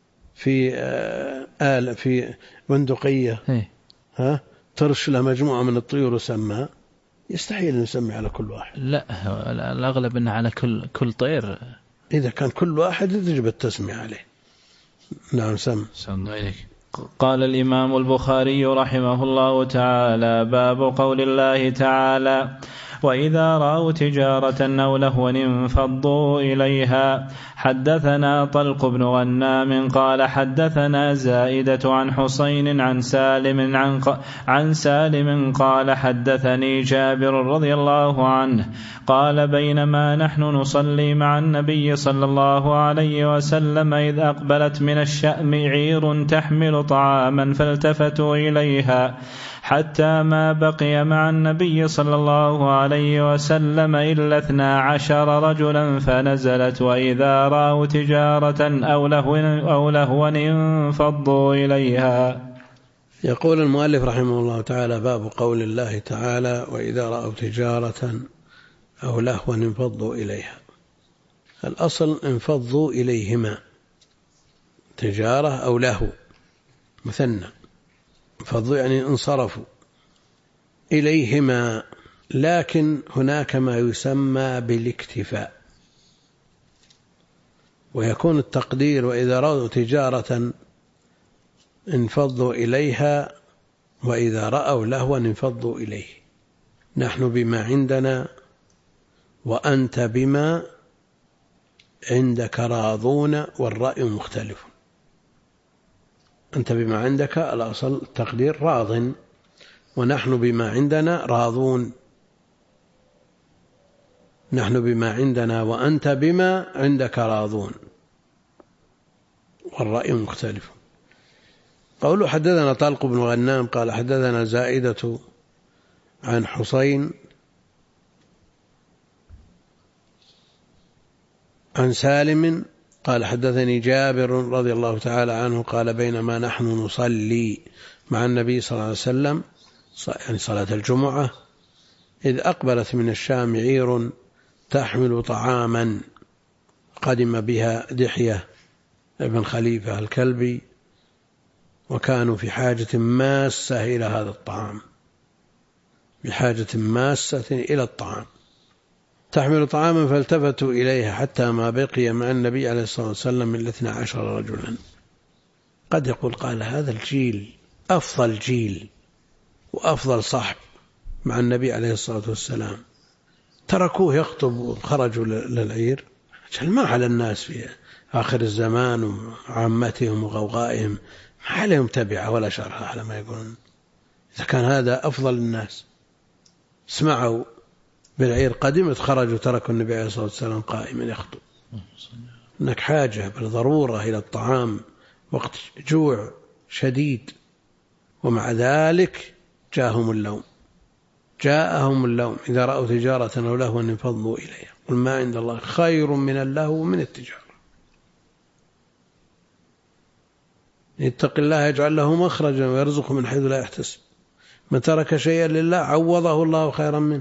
في بندقية، ها، ترسل مجموعة من الطيور وسمى، يستحيل أن نسمي على كل واحد. لا، الأغلب أنه على كل طير. إذا كان كل واحد يجب التسمية عليه. نعم، سم. قال الإمام البخاري رحمه الله تعالى: باب قول الله تعالى: وإذا رأوا تجارة أو لهوا انفضوا إليها. حدثنا طلق بن غنام قال حدثنا زائدة عن حسين عن سالم قال حدثني جابر رضي الله عنه قال: بينما نحن نصلي مع النبي صلى الله عليه وسلم إذ أقبلت من الشأم عير تحمل طعاما فالتفتوا إليها حتى ما بقي مع النبي صلى الله عليه وسلم إلا 12 رجلا، فنزلت: وإذا رأوا تجارة أو لهوا انفضوا إليها. يقول المؤلف رحمه الله تعالى: باب قول الله تعالى: وإذا رأوا تجارة أو لهوا انفضوا إليها. الأصل انفضوا إليهما، تجارة أو لهو مثنى، انفضوا يعني انصرفوا إليهما. لكن هناك ما يسمى بالاكتفاء، ويكون التقدير: وإذا رأوا تجارة انفضوا إليها، وإذا رأوا لهوا انفضوا إليه. نحن بما عندنا وأنت بما عندك راضون، والرأي مختلف. أنت بما عندك الأصل التقدير راض، ونحن بما عندنا راضون. نحن بما عندنا وأنت بما عندك راضون، والرأي مختلف. قوله حدثنا طلق بن غنام قال حدثنا زائدة عن حسين عن سالم قال حدثني جابر رضي الله تعالى عنه قال: بينما نحن نصلي مع النبي صلى الله عليه وسلم، يعني صلاة الجمعة، إذ أقبلت من الشام عير تحمل طعاما، قدم بها دحية ابن خليفة الكلبي، وكانوا في حاجة ماسة إلى هذا الطعام، بحاجة ماسة إلى الطعام. تحمل طعاما فالتفتوا إليها حتى ما بقي مع النبي عليه الصلاة والسلام إلا 12 رجلا. قد يقول قال: هذا الجيل أفضل جيل وأفضل صحب مع النبي عليه الصلاة والسلام، تركوه يخطب وخرجوا للعير. ما على الناس في آخر الزمان وعامتهم وغوغائهم ما عليهم تبعة ولا شرح على ما يقولون. إذا كان هذا أفضل الناس، اسمعوا بالعير قدمت خرجوا تركوا النبي عليه الصلاة والسلام قائما يخطب. هناك حاجة بالضرورة إلى الطعام وقت جوع شديد، ومع ذلك جاءهم اللوم. إذا رأوا تجارة أو لهوا انفضوا إليها. ما عند الله خير من اللهو ومن التجارة. يتق الله يجعل له مخرجا ويرزقه من حيث لا يحتسب. من ترك شيئا لله عوضه الله خيرا منه.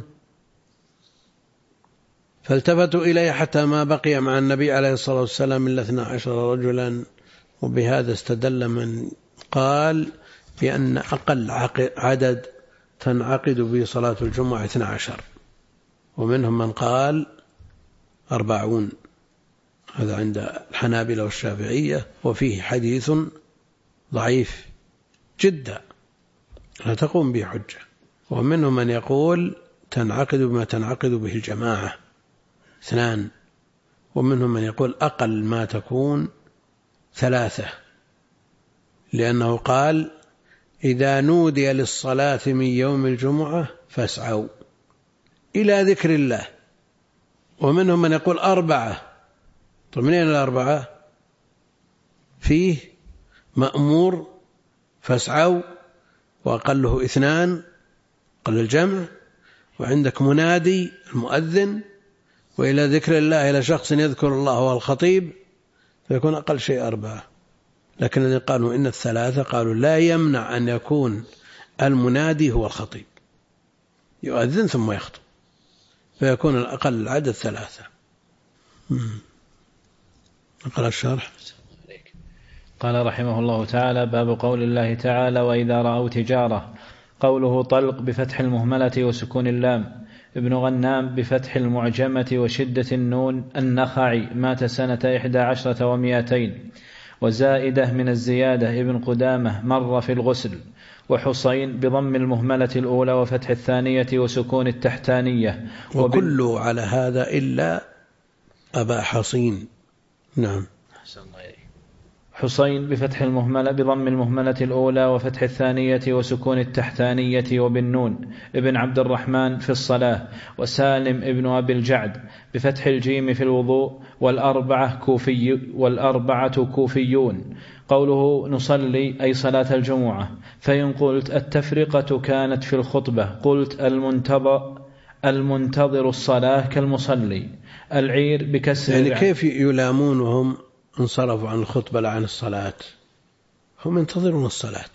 فالتفتوا إليه حتى ما بقي مع النبي عليه الصلاة والسلام إلا 12 رجلا. وبهذا استدل من قال بأن أقل عدد تنعقد به صلاة الجمعة 12، ومنهم من قال 40. هذا عند الحنابلة والشافعية، وفيه حديث ضعيف جدا لا تقوم به حجة. ومنهم من يقول تنعقد بما تنعقد به الجماعة 2، ومنهم من يقول أقل ما تكون 3، لأنه قال إذا نودي للصلاة من يوم الجمعة فاسعوا إلى ذكر الله. ومنهم من يقول 4. طيب منين 4؟ فيه مأمور فاسعوا، وأقله 2، قل الجمع، وعندك منادي المؤذن، وإلى ذكر الله إلى شخص يذكر الله هو الخطيب، فيكون أقل شيء 4. لكن الذين قالوا إن 3 قالوا لا يمنع أن يكون المنادي هو الخطيب يؤذن ثم يخطب، فيكون الأقل العدد 3. نقرأ الشرح. قال رحمه الله تعالى: باب قول الله تعالى: وإذا رأوا تجارة. قوله طلق بفتح المهملة وسكون اللام. ابن غنام بفتح المعجمة وشدة النون النخعي، مات سنة 11 و200. وزائدة من الزيادة ابن قدامة مر في الغسل. وحصين بضم المهملة الأولى وفتح الثانية وسكون التحتانية. وكله على هذا إلا أبا حصين. نعم. حصين بفتح المهملة بضم المهملة الأولى وفتح الثانية وسكون التحتانية وبالنون ابن عبد الرحمن في الصلاة. وسالم ابن أبي الجعد بفتح الجيم في الوضوء. والأربعة كوفيون. قوله نصلي أي صلاة الجمعة. فإن قلت التفرقة كانت في الخطبة قلت المنتظر الصلاة كالمصلي. العير بكسر يعني كيف يلامون وهم انصرفوا عن الخطبة لا عن الصلاة؟ هم ينتظرون الصلاة،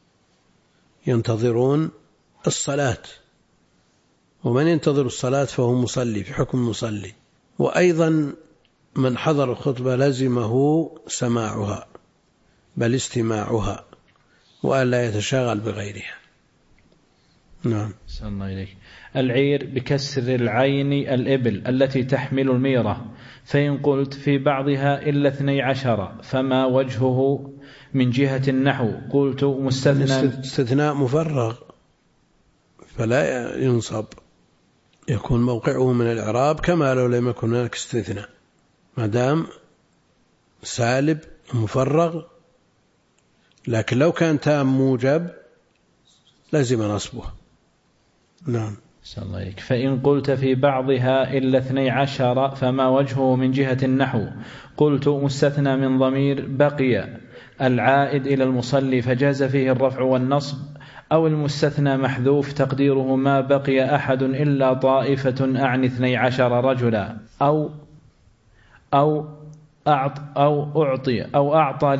ينتظرون الصلاة، ومن ينتظر الصلاة فهو مصلي في حكم مصلي. وأيضا من حضر الخطبة لزمه سماعها بل استماعها، وألا يتشاغل بغيرها. نعم. صلى الله عليك. العير بكسر العين الإبل التي تحمل الميرة. فإن قلت في بعضها إلا 12 فما وجهه من جهة النحو قلت مستثنى. استثناء مفرغ فلا ينصب، يكون موقعه من الإعراب كما لو لم يكن هناك استثناء، ما دام سالب مفرغ. لكن لو كان تام موجب لازم نصبه. نعم. فإن قلت في بعضها إلا 12 فما وجهه من جهة النحو قلت مستثنى من ضمير بقي العائد إلى المصلي فجاز فيه الرفع والنصب، أو المستثنى محذوف تقديره ما بقي أحد إلا طائفة أعني 12 رجلا، أو أعطى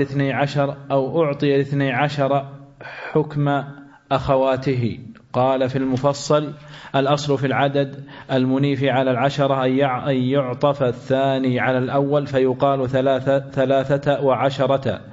ل12 حكم أخواته. قال في المفصل: الأصل في العدد المنيف على 10 أن يعطف الثاني على الأول فيقال 13.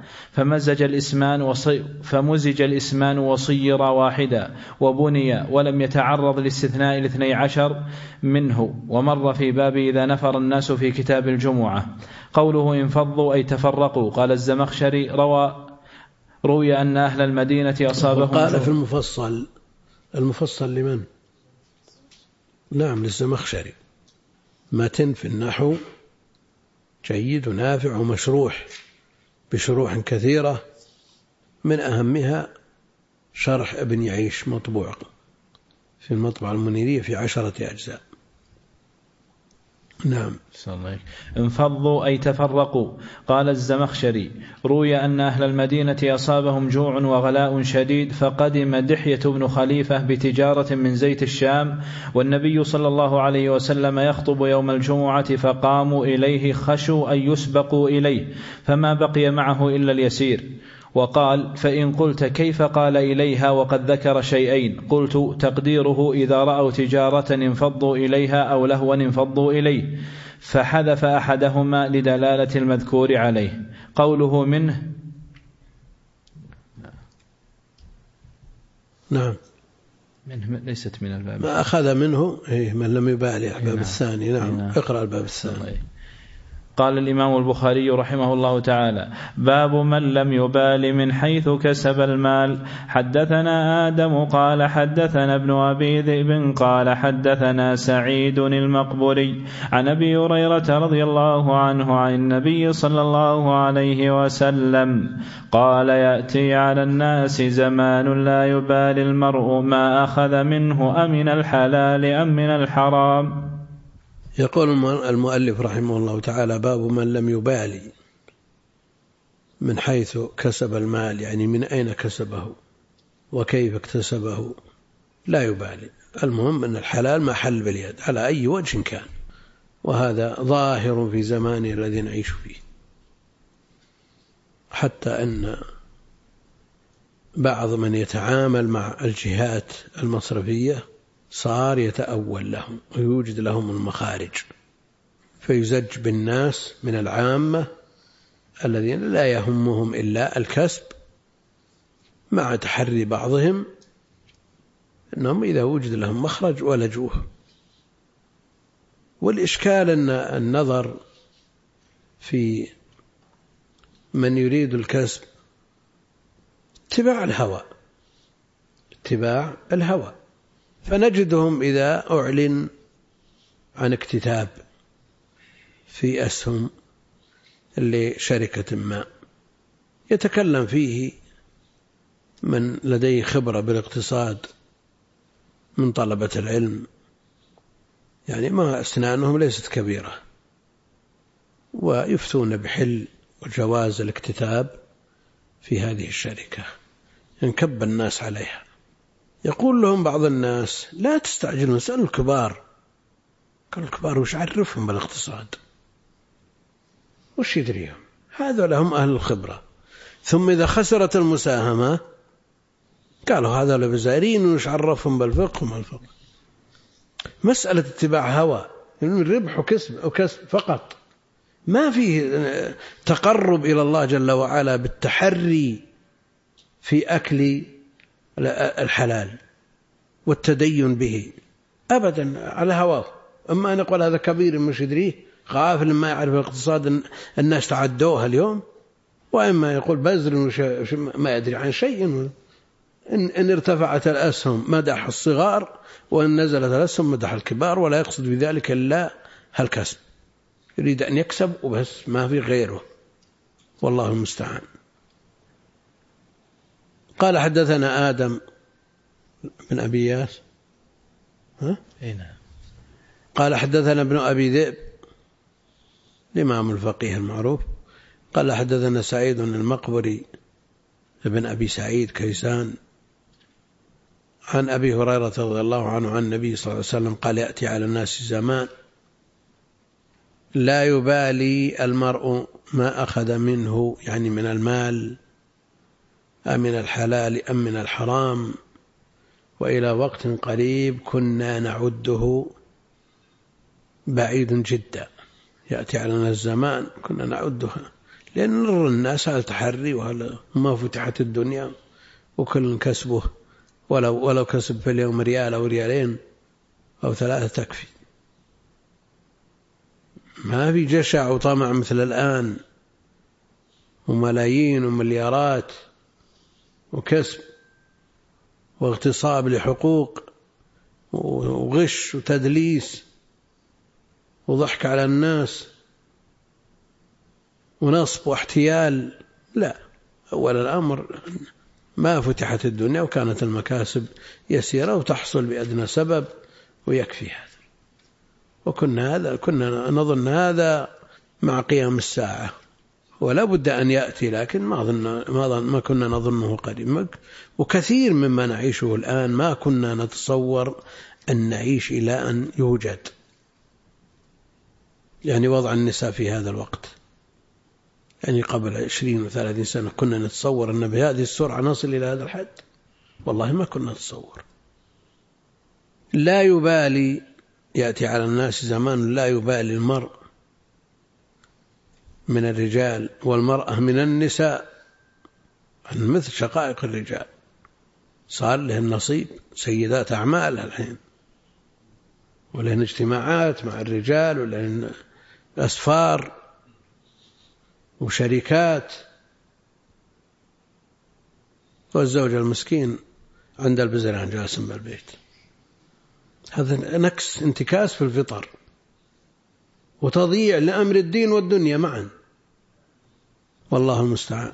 فمزج الاسمان وصير واحدا وبني ولم يتعرض لاستثناء 12 منه. ومر في باب إذا نفر الناس في كتاب الجمعة. قوله انفضوا أي تفرقوا. قال الزمخشري: روي أن أهل المدينة أصابهم. قال في المفصل لمن؟ نعم للزمخشري. متن في النحو جيد ونافع ومشروح بشروح كثيرة، من أهمها شرح ابن يعيش مطبوع في المطبعة المنيرية في 10 أجزاء. نعم. انفضوا أي تفرقوا. قال الزمخشري: روي أن أهل المدينة أصابهم جوع وغلاء شديد، فقدم دحية بن خليفة بتجارة من زيت الشام، والنبي صلى الله عليه وسلم يخطب يوم الجمعة، فقاموا إليه خشوا أن يسبقوا إليه، فما بقي معه إلا اليسير. وقال: فإن قلت كيف قال إليها وقد ذكر شيئين؟ قلت: تقديره إذا رأوا تجارة انفضوا إليها أو لهوا انفضوا إليه، فحذف أحدهما لدلالة المذكور عليه. قوله منه، نعم، منه ليست من الباب، ما أخذ منه من لم يبالي. الباب الثاني. نعم. اقرأ الباب الثاني. قال الإمام البخاري رحمه الله تعالى: باب من لم يبال من حيث كسب المال. حدثنا آدم قال حدثنا ابن أبي ذئب قال حدثنا سعيد المقبري عن أبي هريرة رضي الله عنه عن النبي صلى الله عليه وسلم قال: يأتي على الناس زمان لا يبالي المرء ما أخذ منه أمن الحلال أم من الحرام. يقول المؤلف رحمه الله تعالى: باب من لم يبالي من حيث كسب المال، يعني من أين كسبه وكيف اكتسبه، لا يبالي، المهم أن الحلال ما حل باليد على أي وجه كان، وهذا ظاهر في زمانه الذي نعيش فيه، حتى أن بعض من يتعامل مع الجهات المصرفية صار يتأول لهم ويوجد لهم المخارج، فيزج بالناس من العامة الذين لا يهمهم إلا الكسب، مع تحري بعضهم أنهم إذا وجد لهم مخرج ولجوه. والإشكال أن النظر في من يريد الكسب اتباع الهوى، فنجدهم إذا أعلن عن اكتتاب في أسهم لشركة ما يتكلم فيه من لديه خبرة بالاقتصاد من طلبة العلم، يعني ما أسنانهم ليست كبيرة، ويفتون بحل وجواز الاكتتاب في هذه الشركة، ينكب الناس عليها. يقول لهم بعض الناس: لا تستعجلوا، اسألوا الكبار. قال: الكبار وش عرفهم بالاقتصاد؟ وش يدريهم؟ هذا لهم أهل الخبرة. ثم إذا خسرت المساهمة قالوا هذا لبزارين وش عرفهم بالفقه وما الفقه. مسألة اتباع هوى، الربح وكسب فقط، ما فيه تقرب إلى الله جل وعلا بالتحري في أكل الحلال والتدين به أبدا، على هواه. أما أن نقول هذا كبير مش يدريه، غافل ما يعرف الاقتصاد، الناس تعدوها اليوم. وإما يقول بذر ما يدري عن شيء. إن ارتفعت الأسهم مدح الصغار، وإن نزلت الأسهم مدح الكبار، ولا يقصد بذلك إلا هالكسب، يريد أن يكسب وبس، ما في غيره، والله المستعان. قال حدثنا آدم بن أبي ياس قال حدثنا ابن أبي ذئب الإمام الفقيه المعروف قال حدثنا سعيد المقبري ابن أبي سعيد كيسان عن أبي هريرة رضي الله عنه عن النبي صلى الله عليه وسلم قال: يأتي على الناس زمان لا يبالي المرء ما أخذ منه، يعني من المال، أم من الحلال أم من الحرام، وإلى وقت قريب كنا نعده بعيد جدا. يأتي علينا الزمان كنا نعدها، لأن نرى الناس على تحري وهل ما فتحت الدنيا، وكل كسبه ولو كسب في اليوم ريال أو ريالين أو 3 تكفي. ما في جشع وطمع مثل الآن، وملايين ومليارات وكسب واغتصاب لحقوق وغش وتدليس وضحك على الناس ونصب واحتيال. لا، أول الأمر ما فتحت الدنيا وكانت المكاسب يسيرة وتحصل بأدنى سبب ويكفي هذا. كنا نظن هذا مع قيام الساعة ولا بد أن يأتي، لكن ما كنا نظنه قريب. وكثير مما نعيشه الآن ما كنا نتصور أن نعيش إلى أن يوجد، يعني وضع النساء في هذا الوقت، يعني قبل 20 و30 سنة كنا نتصور أن بهذه السرعة نصل إلى هذا الحد؟ والله ما كنا نتصور. لا يبالي، يأتي على الناس زمان لا يبالي المرء من الرجال والمرأة من النساء، مثل شقائق الرجال، صار لهن نصيب، سيدات أعمال الحين، ولهن اجتماعات مع الرجال، ولهن أسفار وشركات، والزوج المسكين عند البزران جالس بالبيت. هذا نكس، انتكاس في الفطر، وتضييع لأمر الدين والدنيا معا، والله المستعان.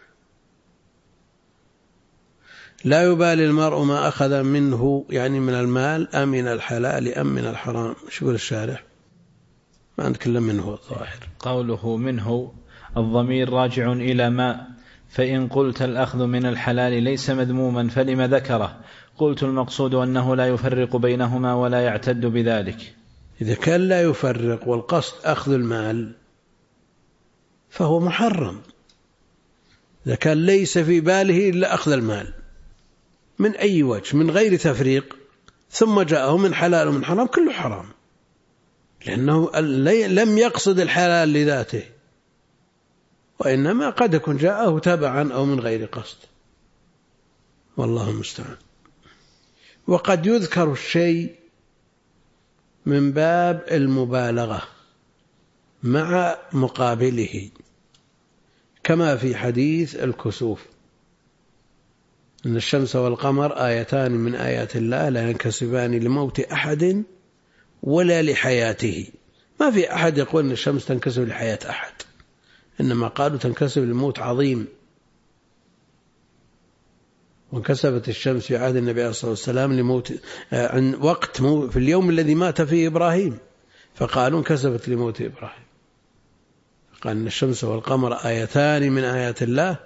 لا يبالي المرء ما أخذ منه، يعني من المال، أم من الحلال أم من الحرام. شو يقول الشارح؟ ما نتكلم منه الظاهر. قوله منه الضمير راجع إلى ما، فإن قلت الأخذ من الحلال ليس مذموما فلم ذكره؟ قلت المقصود أنه لا يفرق بينهما ولا يعتد بذلك. إذا كان لا يفرق والقصد أخذ المال فهو محرم. إذا كان ليس في باله إلا أخذ المال من أي وجه من غير تفريق، ثم جاءه من حلال ومن حرام، كله حرام، لأنه لم يقصد الحلال لذاته، وإنما قد يكون جاءه تبعا أو من غير قصد، والله المستعان. وقد يذكر الشيء من باب المبالغة مع مقابله، كما في حديث الكسوف، إن الشمس والقمر آيتان من آيات الله لا ينكسفان لموت أحد ولا لحياته. ما في أحد يقول أن الشمس تنكسف لحياة أحد، إنما قالوا تنكسف لموت عظيم. وانكسفت الشمس في عهد النبي صلى الله عليه وسلم لموت عن وقت في اليوم الذي مات فيه إبراهيم، فقالوا انكسفت لموت إبراهيم. قال إن الشمس والقمر آيتان من آيات الله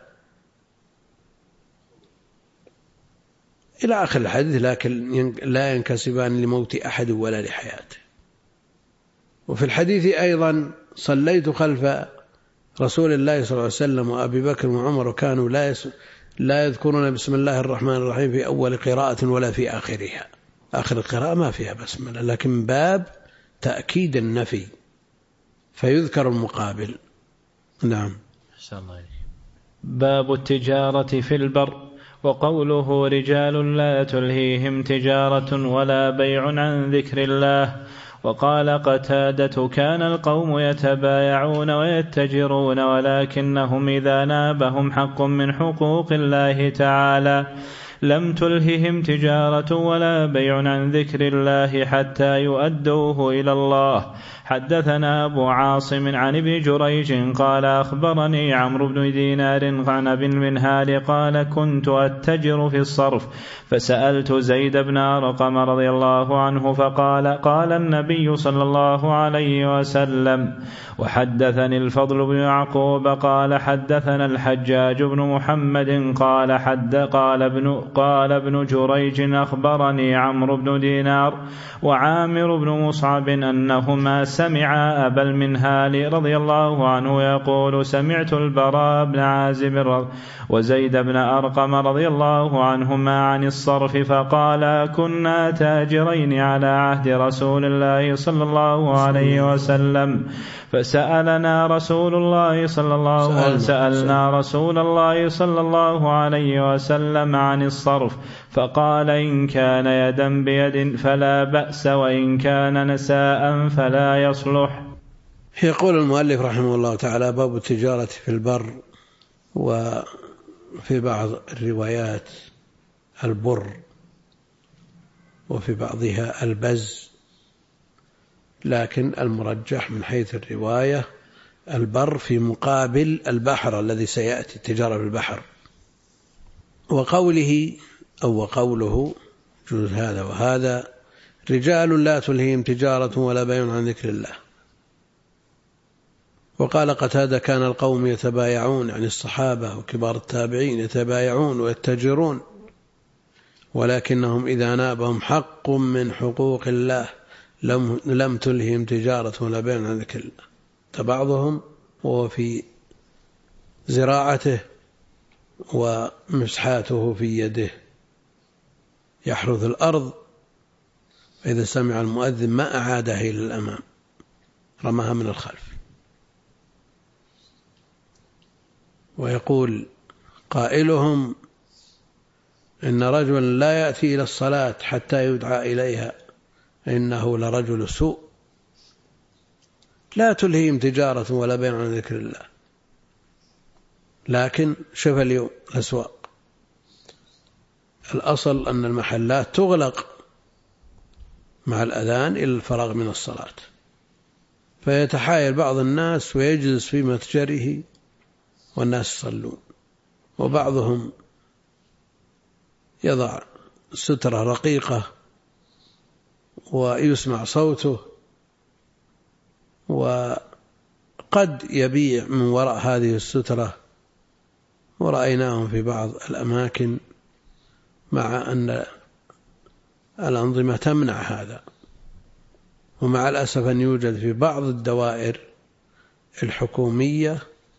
إلى آخر الحديث، لكن لا ينكسبان لموت أحد ولا لحياته. وفي الحديث أيضا صليت خلف رسول الله صلى الله عليه وسلم وأبي بكر وعمر وكانوا لا يذكرون بسم الله الرحمن الرحيم في أول قراءة ولا في آخرها. آخر القراءة ما فيها بسملة، لكن باب تأكيد النفي فيذكر المقابل. نعم. باب التجارة في البر. وقوله رجال لا تلهيهم تجارة ولا بيع عن ذكر الله. وقال قتادة كان القوم يتبايعون ويتجرون ولكنهم إذا نابهم حق من حقوق الله تعالى لم تلههم تجارة ولا بيع عن ذكر الله حتى يؤدوه إلى الله. حدثنا أبو عاصم عن ابن جريج قال أخبرني عمرو بن دينار عن أبي المنهال قال كنت أتجر في الصرف فسألت زيد بن أرقم رضي الله عنه فقال قال النبي صلى الله عليه وسلم. وحدثني الفضل بن يعقوب قال حدثنا الحجاج بن محمد قال ابن جريج أخبرني عمرو بن دينار وعامر بن مصعب أنهما سمع أبا المنهال رضي الله عنه يقول سمعت البراء بن عازب وزيد بن أرقم رضي الله عنهما عن الصرف فقال كنا تاجرين على عهد رسول الله صلى الله عليه وسلم فسألنا رسول الله صلى الله عليه وسلم عن الصرف فقال إن كان يدا بيد فلا بأس وإن كان نساء فلا يصلح. يقول المؤلف رحمه الله تعالى باب التجارة في البر. وفي بعض الروايات البر وفي بعضها البز، لكن المرجح من حيث الرواية البر في مقابل البحر الذي سيأتي التجارة بالبحر. وقوله جوز هذا وهذا رجال لا تلهيهم تجارة ولا بيع عن ذكر الله. وقال قتادة كان القوم يتبايعون، يعني الصحابة وكبار التابعين يتبايعون ويتجرون، ولكنهم إذا نابهم حق من حقوق الله لم تلههم تجارة ولا بيع عن ذكر الله. فبعضهم هو في زراعته ومسحاته في يده يحرث الأرض، فإذا سمع المؤذن ما أعادها إلى الأمام، رماها من الخلف. ويقول قائلهم إن رجلا لا يأتي إلى الصلاة حتى يدعى إليها إنه لرجل سوء. لا تلهيهم تجارة ولا بيع عن ذكر الله. لكن شوف اليوم الأسواق، الأصل أن المحلات تغلق مع الأذان إلى الفراغ من الصلاة، فيتحايل بعض الناس ويجلس في متجره والناس يصلون، وبعضهم يضع سترة رقيقة ويسمع صوته، وقد يبيع من وراء هذه السترة، ورأيناهم في بعض الأماكن مع أن الأنظمة تمنع هذا. ومع الأسف أن يوجد في بعض الدوائر الحكومية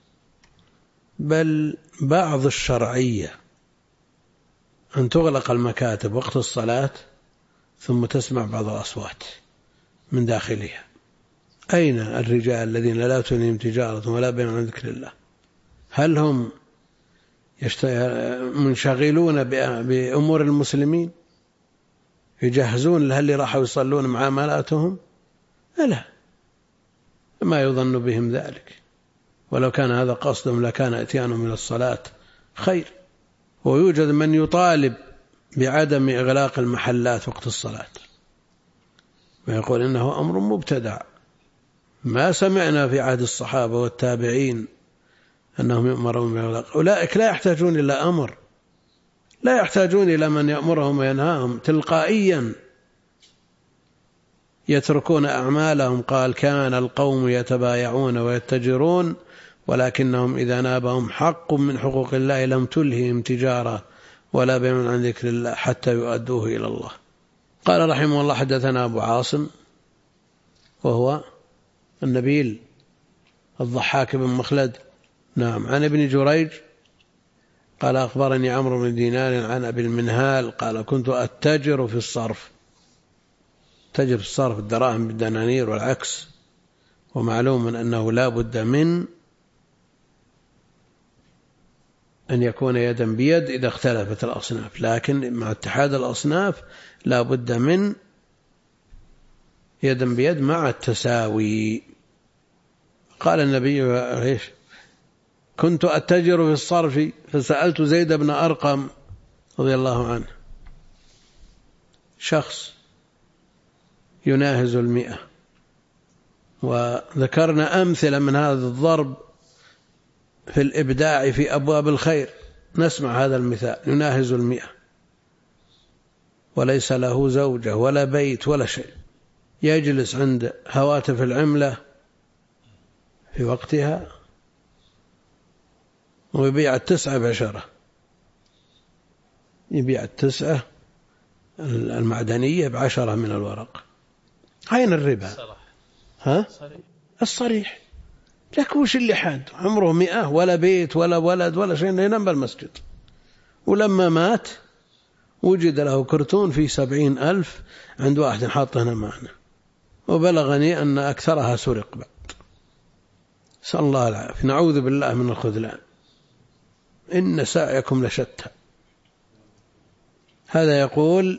بل بعض الشرعية أن تغلق المكاتب وقت الصلاة ثم تسمع بعض الأصوات من داخلها. أين الرجال الذين لا تلهيهم تجارة ولا بيع عن ذكر الله؟ هل هم منشغلون بأمور المسلمين يجهزون لها اللي راحوا يصلون معاملاتهم؟ لا، ما يظن بهم ذلك. ولو كان هذا قصدهم لكان اتيانهم من الصلاة خير. ويوجد من يطالب بعدم إغلاق المحلات وقت الصلاة ويقول إنه أمر مبتدع، ما سمعنا في عهد الصحابة والتابعين أنهم يؤمرون بإغلاق. أولئك لا يحتاجون إلى أمر، لا يحتاجون إلى من يأمرهم وينهاهم، تلقائيا يتركون أعمالهم. قال كان القوم يتبايعون ويتجرون ولكنهم إذا نابهم حق من حقوق الله لم تلههم تجارة ولا بيع عن ذكر الله حتى يؤدوه إلى الله. قال رحمه الله حدثنا أبو عاصم وهو النبيل الضحاك بن مخلد، نعم، عن ابن جريج قال أخبرني عمرو بن دينار عن أبي المنهال قال كنت أتجر في الصرف. تجر في الصرف الدراهم بالدنانير والعكس. ومعلوم أنه لا بد من أن يكون يدا بيد إذا اختلفت الأصناف، لكن مع اتحاد الأصناف لا بد من يدا بيد مع التساوي. قال النبي كنت أتجر في الصرف فسألت زيد بن أرقم رضي الله عنه، شخص يناهز 100، وذكرنا أمثلة من هذا الضرب في الإبداع في أبواب الخير. نسمع هذا المثال، يناهز 100 وليس له زوجة ولا بيت ولا شيء، يجلس عند هواتف العملة في وقتها ويبيع 9 ب10، يبيع 9 المعدنية ب10 من الورق. أين الربا؟ ها؟ الصريح. لكن وش اللي حاد عمره 100 ولا بيت ولا ولد ولا شيء، ينام بالمسجد. ولما مات وجد له كرتون فيه 70,000 عند واحد حاطه هنا معنا، وبلغني أن أكثرها سرق بعد. نسأل الله العافية، نعوذ بالله من الخذلان، إن سعيكم لشتى. هذا يقول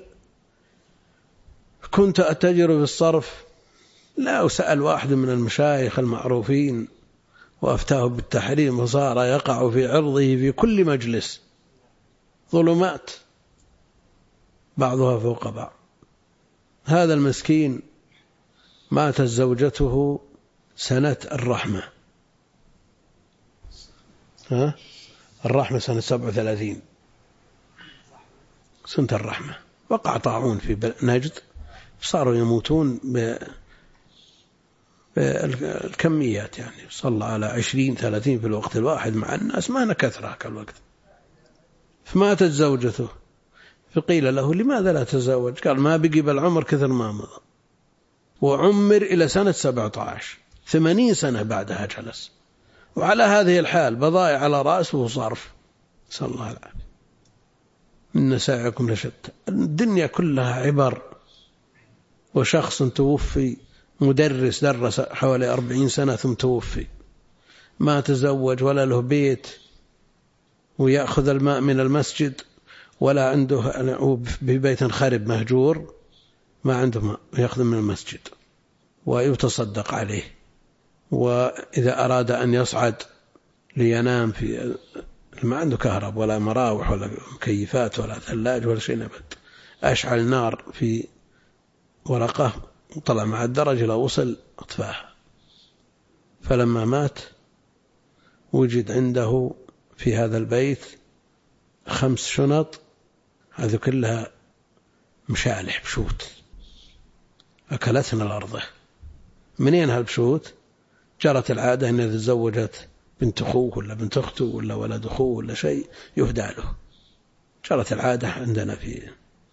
كنت أتجر بالصرف، لا أسأل واحد من المشايخ المعروفين وأفتاه بالتحريم، وصار يقع في عرضه في كل مجلس، ظلمات بعضها فوق بعض. هذا المسكين ماتت زوجته سنة الرحمة، الرحمة سنة 37 سنة الرحمة. وقع طاعون في نجد صاروا يموتون بالكميات، يعني صلى على 20-30 في الوقت الواحد مع الناس، ما نكثر هكا الوقت. فماتت زوجته، فقيل له لماذا لا تزوج؟ قال ما بقي بالعمر كثر ما مضى، وعمر إلى سنة 17، 80 سنة بعدها جلس، وعلى هذه الحال بضائع على رأسه وصرف، صلى الله عليه وسلم. إن سعيكم لشتى. الدنيا كلها عبر. وشخص توفي، مدرس درس حوالي 40 سنة ثم توفي، ما تزوج ولا له بيت ويأخذ الماء من المسجد، ولا عنده ببيت خرب مهجور ما عنده ماء يأخذ من المسجد ويتصدق عليه. وإذا أراد أن يصعد لينام في ما عنده كهرب ولا مراوح ولا مكيفات ولا ثلاج ولا شيء نبت، أشعل نار في ورقة وطلع مع الدرج لو وصل أطفاها. فلما مات وجد عنده في هذا البيت 5 شنط، هذه كلها مشالح بشوت أكلتنا الأرض. منين هالبشوت؟ جرت العادة أن إذا تزوجت بنت أخوه ولا بنت أخته ولا ولد أخوه ولا شيء يهدى له. جرت العادة عندنا في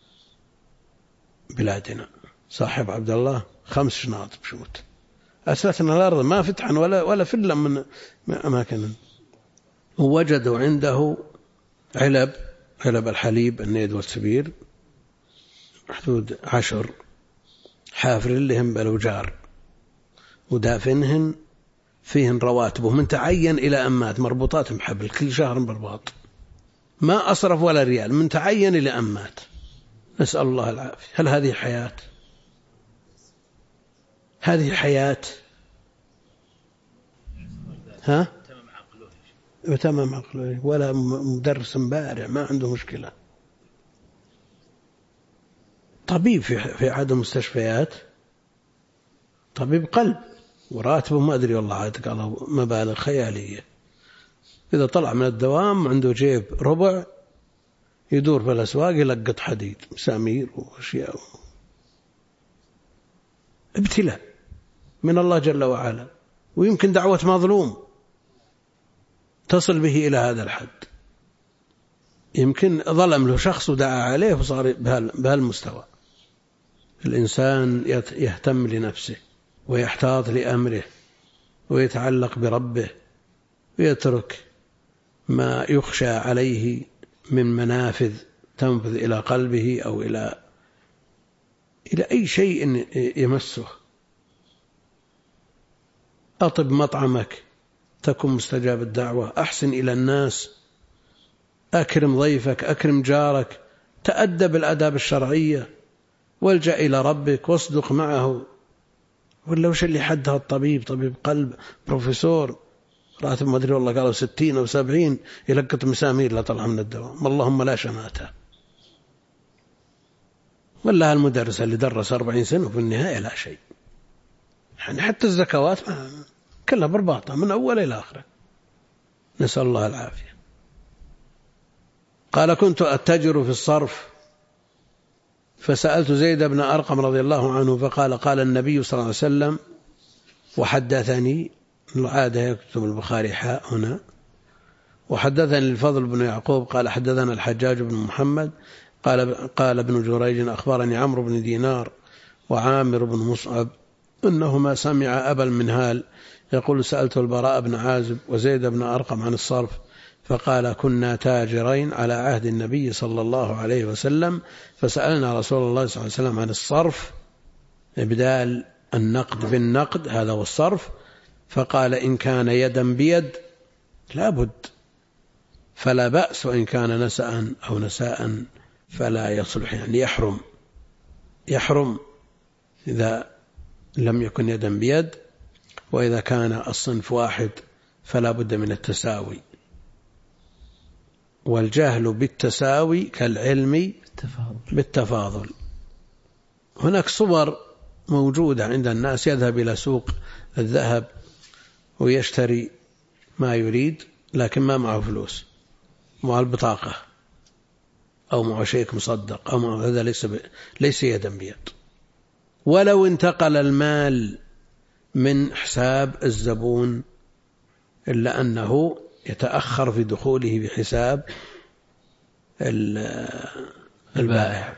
بلادنا. صاحب عبد الله 5 شنط بشوت أسلتنا الأرض، ما فتحا ولا فلا من أماكن. ووجدوا عنده علب الحليب النيد والسبير حدود 10 حافر لهم بالوجار، ودافنهن فيهن رواتبه من تعين إلى أمات مربوطات بحبل، كل شهر برباط، ما أصرف ولا ريال، من تعين إلى أمات. نسأل الله العافية. هل هذه حياة؟ هذه حياة؟ ها؟ تمام عقله. ولا مدرس بارع ما عنده مشكلة. طبيب في أحد المستشفيات، طبيب قلب، وراتبه ما أدري والله عاد قالوا مبالغ خيالية. إذا طلع من الدوام عنده جيب ربع يدور في الأسواق يلقط حديد مسامير وأشياء. ابتلاء من الله جل وعلا، ويمكن دعوة مظلوم تصل به إلى هذا الحد. يمكن ظلم له شخص ودعا عليه وصار بهالمستوى. الإنسان يهتم لنفسه ويحتاط لأمره ويتعلق بربه، ويترك ما يخشى عليه من منافذ تنفذ إلى قلبه أو إلى أي شيء يمسه. أطب مطعمك تكن مستجاب الدعوة، أحسن إلى الناس، أكرم ضيفك، أكرم جارك، تأدب الآداب الشرعية، والجأ إلى ربك واصدق معه. ولا وش اللي حدها الطبيب؟ طبيب قلب بروفيسور راتب ما أدري والله قالوا 60 أو 70 يلقط مسامير لا طلع من الدوام، اللهم لا شماتة. ولا المدرس اللي درس 40 سنة وفي النهاية لا شيء، يعني حتى الزكوات كلها برباطة من أول إلى آخره، نسأل الله العافية. قال كنت أتجر في الصرف فسألت زيد بن أرقم رضي الله عنه فقال قال النبي صلى الله عليه وسلم وحدثني، العادة يكتب البخاري حاء هنا، وحدثني الفضل بن يعقوب قال حدثنا الحجاج بن محمد قال ابن جريج أخبرني عمرو بن دينار وعامر بن مصعب أنهما سمع أبا المنهال يقول سألت البراء بن عازب وزيد بن أرقم عن الصرف فقال كنا تاجرين على عهد النبي صلى الله عليه وسلم فسألنا رسول الله صلى الله عليه وسلم عن الصرف إبدال النقد بالنقد، هذا هو الصرف، فقال إن كان يدا بيد لابد فلا بأس، وإن كان نساء أو نساء فلا يصلح، يعني يحرم إذا لم يكن يدا بيد، وإذا كان الصنف واحد فلا بد من التساوي. والجهل بالتساوي كالعلم بالتفاضل. هناك صور موجودة عند الناس، يذهب إلى سوق الذهب ويشتري ما يريد لكن ما معه فلوس، مع البطاقة أو مع شيك مصدق أو مع هذا ليس يدا بيد، ولو انتقل المال من حساب الزبون إلا أنه يتأخر في دخوله بحساب البائع.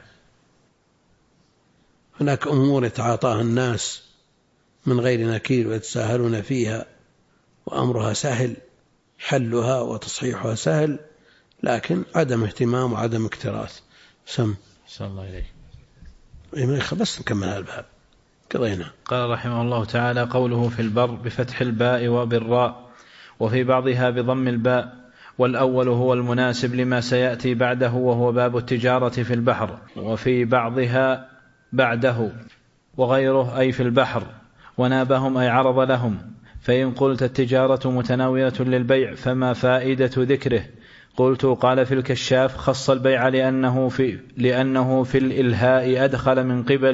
هناك أمور يتعاطاها الناس من غير نكير ويتساهلون فيها وأمرها سهل، حلها وتصحيحها سهل، لكن عدم اهتمام وعدم اكتراث. سم صلى الله عليه. بس نكمل الباب قضينا. قال رحمه الله تعالى: قوله في البر بفتح الباء وبالراء، وفي بعضها بضم الباء، والأول هو المناسب لما سيأتي بعده وهو باب التجارة في البحر، وفي بعضها بعده وغيره أي في البحر، ونابهم أي عرض لهم. فإن قلت التجارة متناولة للبيع فما فائدة ذكره؟ قلت: قال في الكشاف: خص البيع لأنه في الإلهاء أدخل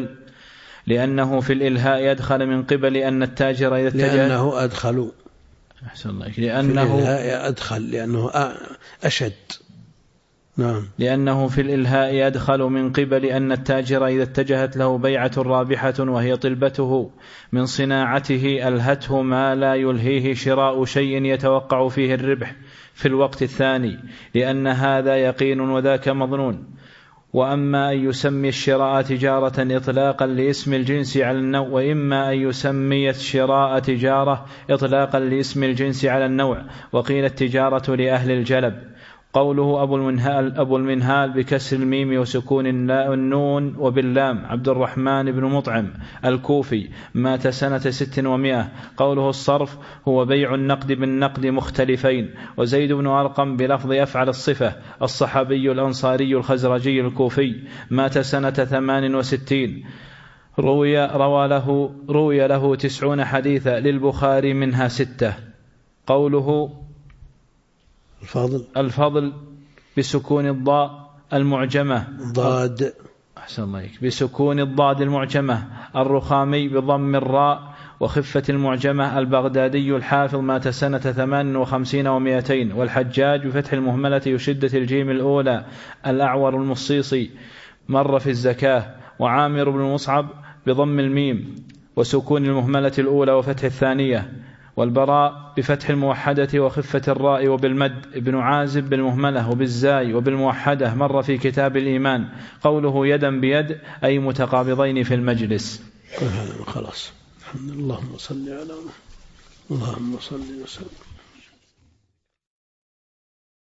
من قبل أن التاجر إذا اتجه لأنه أدخل أحسن الله لأنه أشد. نعم. لأنه في الإلهاء أدخل من قبل أن التاجر إذا اتجهت له بيعة رابحة وهي طلبته من صناعته ألهته ما لا يلهيه شراء شيء يتوقع فيه الربح في الوقت الثاني، لأن هذا يقين وذاك مظنون. وأما أن يسمي الشراء تجارة إطلاقا لاسم الجنس على النوع، وإما أن يسمي الشراء تجارة إطلاقا لاسم الجنس على النوع. وقيل التجارة لأهل الجلب. قوله أبو المنهال بكسر الميم وسكون النون وباللام عبد الرحمن بن مطعم الكوفي، مات سنة 600. قوله الصرف هو بيع النقد بالنقد مختلفين. وزيد بن أرقم بلفظ أفعل الصفة الصحابي الأنصاري الخزرجي الكوفي، مات سنة 68. روي له 90 حديثا، للبخاري منها 6. قوله الفضل بسكون الضاء المعجمة ضاد أحسن الله بسكون الضاد المعجمة. الرخامي بضم الراء وخفة المعجمة البغدادي الحافظ، مات سنة 58 و200. والحجاج بفتح المهملة وشدة الجيم الأولى الأعور المصيصي، مر في الزكاة. وعامر بن مصعب بضم الميم وسكون المهملة الأولى وفتح الثانية. والبراء بفتح الموحدة وخفة الراء وبالمد. ابن عازب بالمهملة وبالزاي وبالموحدة، مر في كتاب الإيمان. قوله يدا بيد أي متقابضين في المجلس. خلاص. الحمد لله. اللهم صل وسلم.